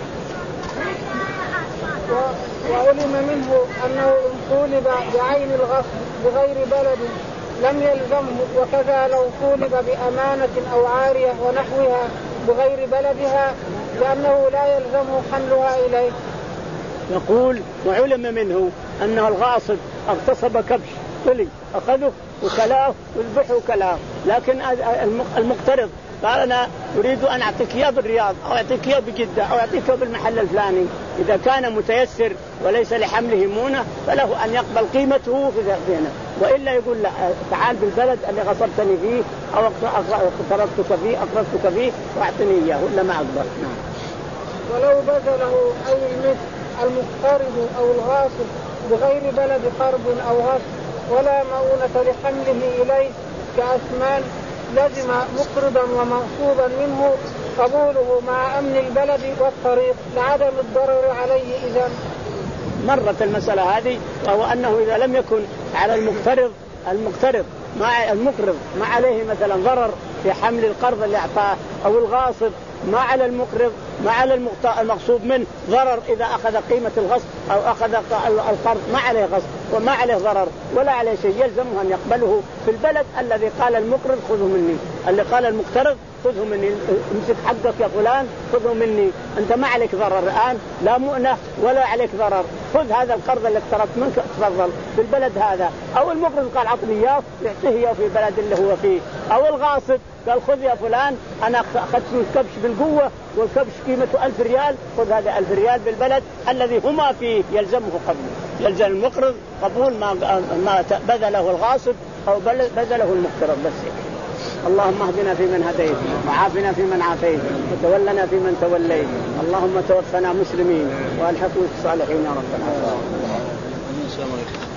وعلم منه أنه إن طولب بعين الغصب بغير بلد لم يلزمه، وكذا لو طولب بأمانة أو عارية ونحوها بغير بلدها لأنه لا يلزمه حملها إليه. يقول وعلم منه أنه الغاصب اغتصب كبش طلي أخذه وكلاه وذبحه وكلاه، لكن المقترض قال أنا أريد أن أعطيك إياه بالرياض أو أعطيك إياه بجدة أو أعطيك إياه بالمحل الفلاني، إذا كان متيسر وليس لحمله مونة فله أن يقبل قيمته في ذهنه، وإلا يقول لا تعال بالبلد اللي غصبتني فيه أو اقترضتك فيه أقرضتك فيه وأعطني إياه ولا ما أقبل. نعم. ولو بذله أي المثل المقترض أو الغاصب بغير بلد قرض أو غصب ولا مؤونة لحمله إليه كأثمان لزم مقرضا ومغصوبا منه قبوله مع أمن البلد والطريق لعدم الضرر عليه. إذا مرت المسألة هذه، وهو أنه إذا لم يكن على المقترض المقترض مع المقرض ما عليه مثلا ضرر في حمل القرض اللي أعطاه، أو الغاصب ما على المقرض ما على المغصوب منه ضرر إذا أخذ قيمة الغصب أو أخذ القرض ما عليه غصب وما عليه ضرر ولا عليه شيء، يلزمه أن يقبله في البلد الذي قال المقرض خذه مني، اللي قال المقترض خذه مني، امسك حقك يا فلان خذه مني، أنت ما عليك ضرر الآن لا مؤنة ولا عليك ضرر، خذ هذا القرض اللي اقترضت منك تفضل في البلد هذا. أو المقرض قال عطني إياه يعطيه إياه في البلد اللي هو فيه. أو الغاصب قال خذ يا فلان أنا أخذت الكبش بالقوة والكبش قيمته ألف ريال، خذ هذا ألف ريال بالبلد الذي هما فيه، يلزمه قبول، يلزم المقرض قبول ما ما بذله الغاصب أو بذله المقترض. بس اللهم اهدنا فيمن هديت وعافنا فيمن عافيت وتولنا فيمن توليت، اللهم توفنا مسلمين والحقنا بالصالحين يا رب العالمين.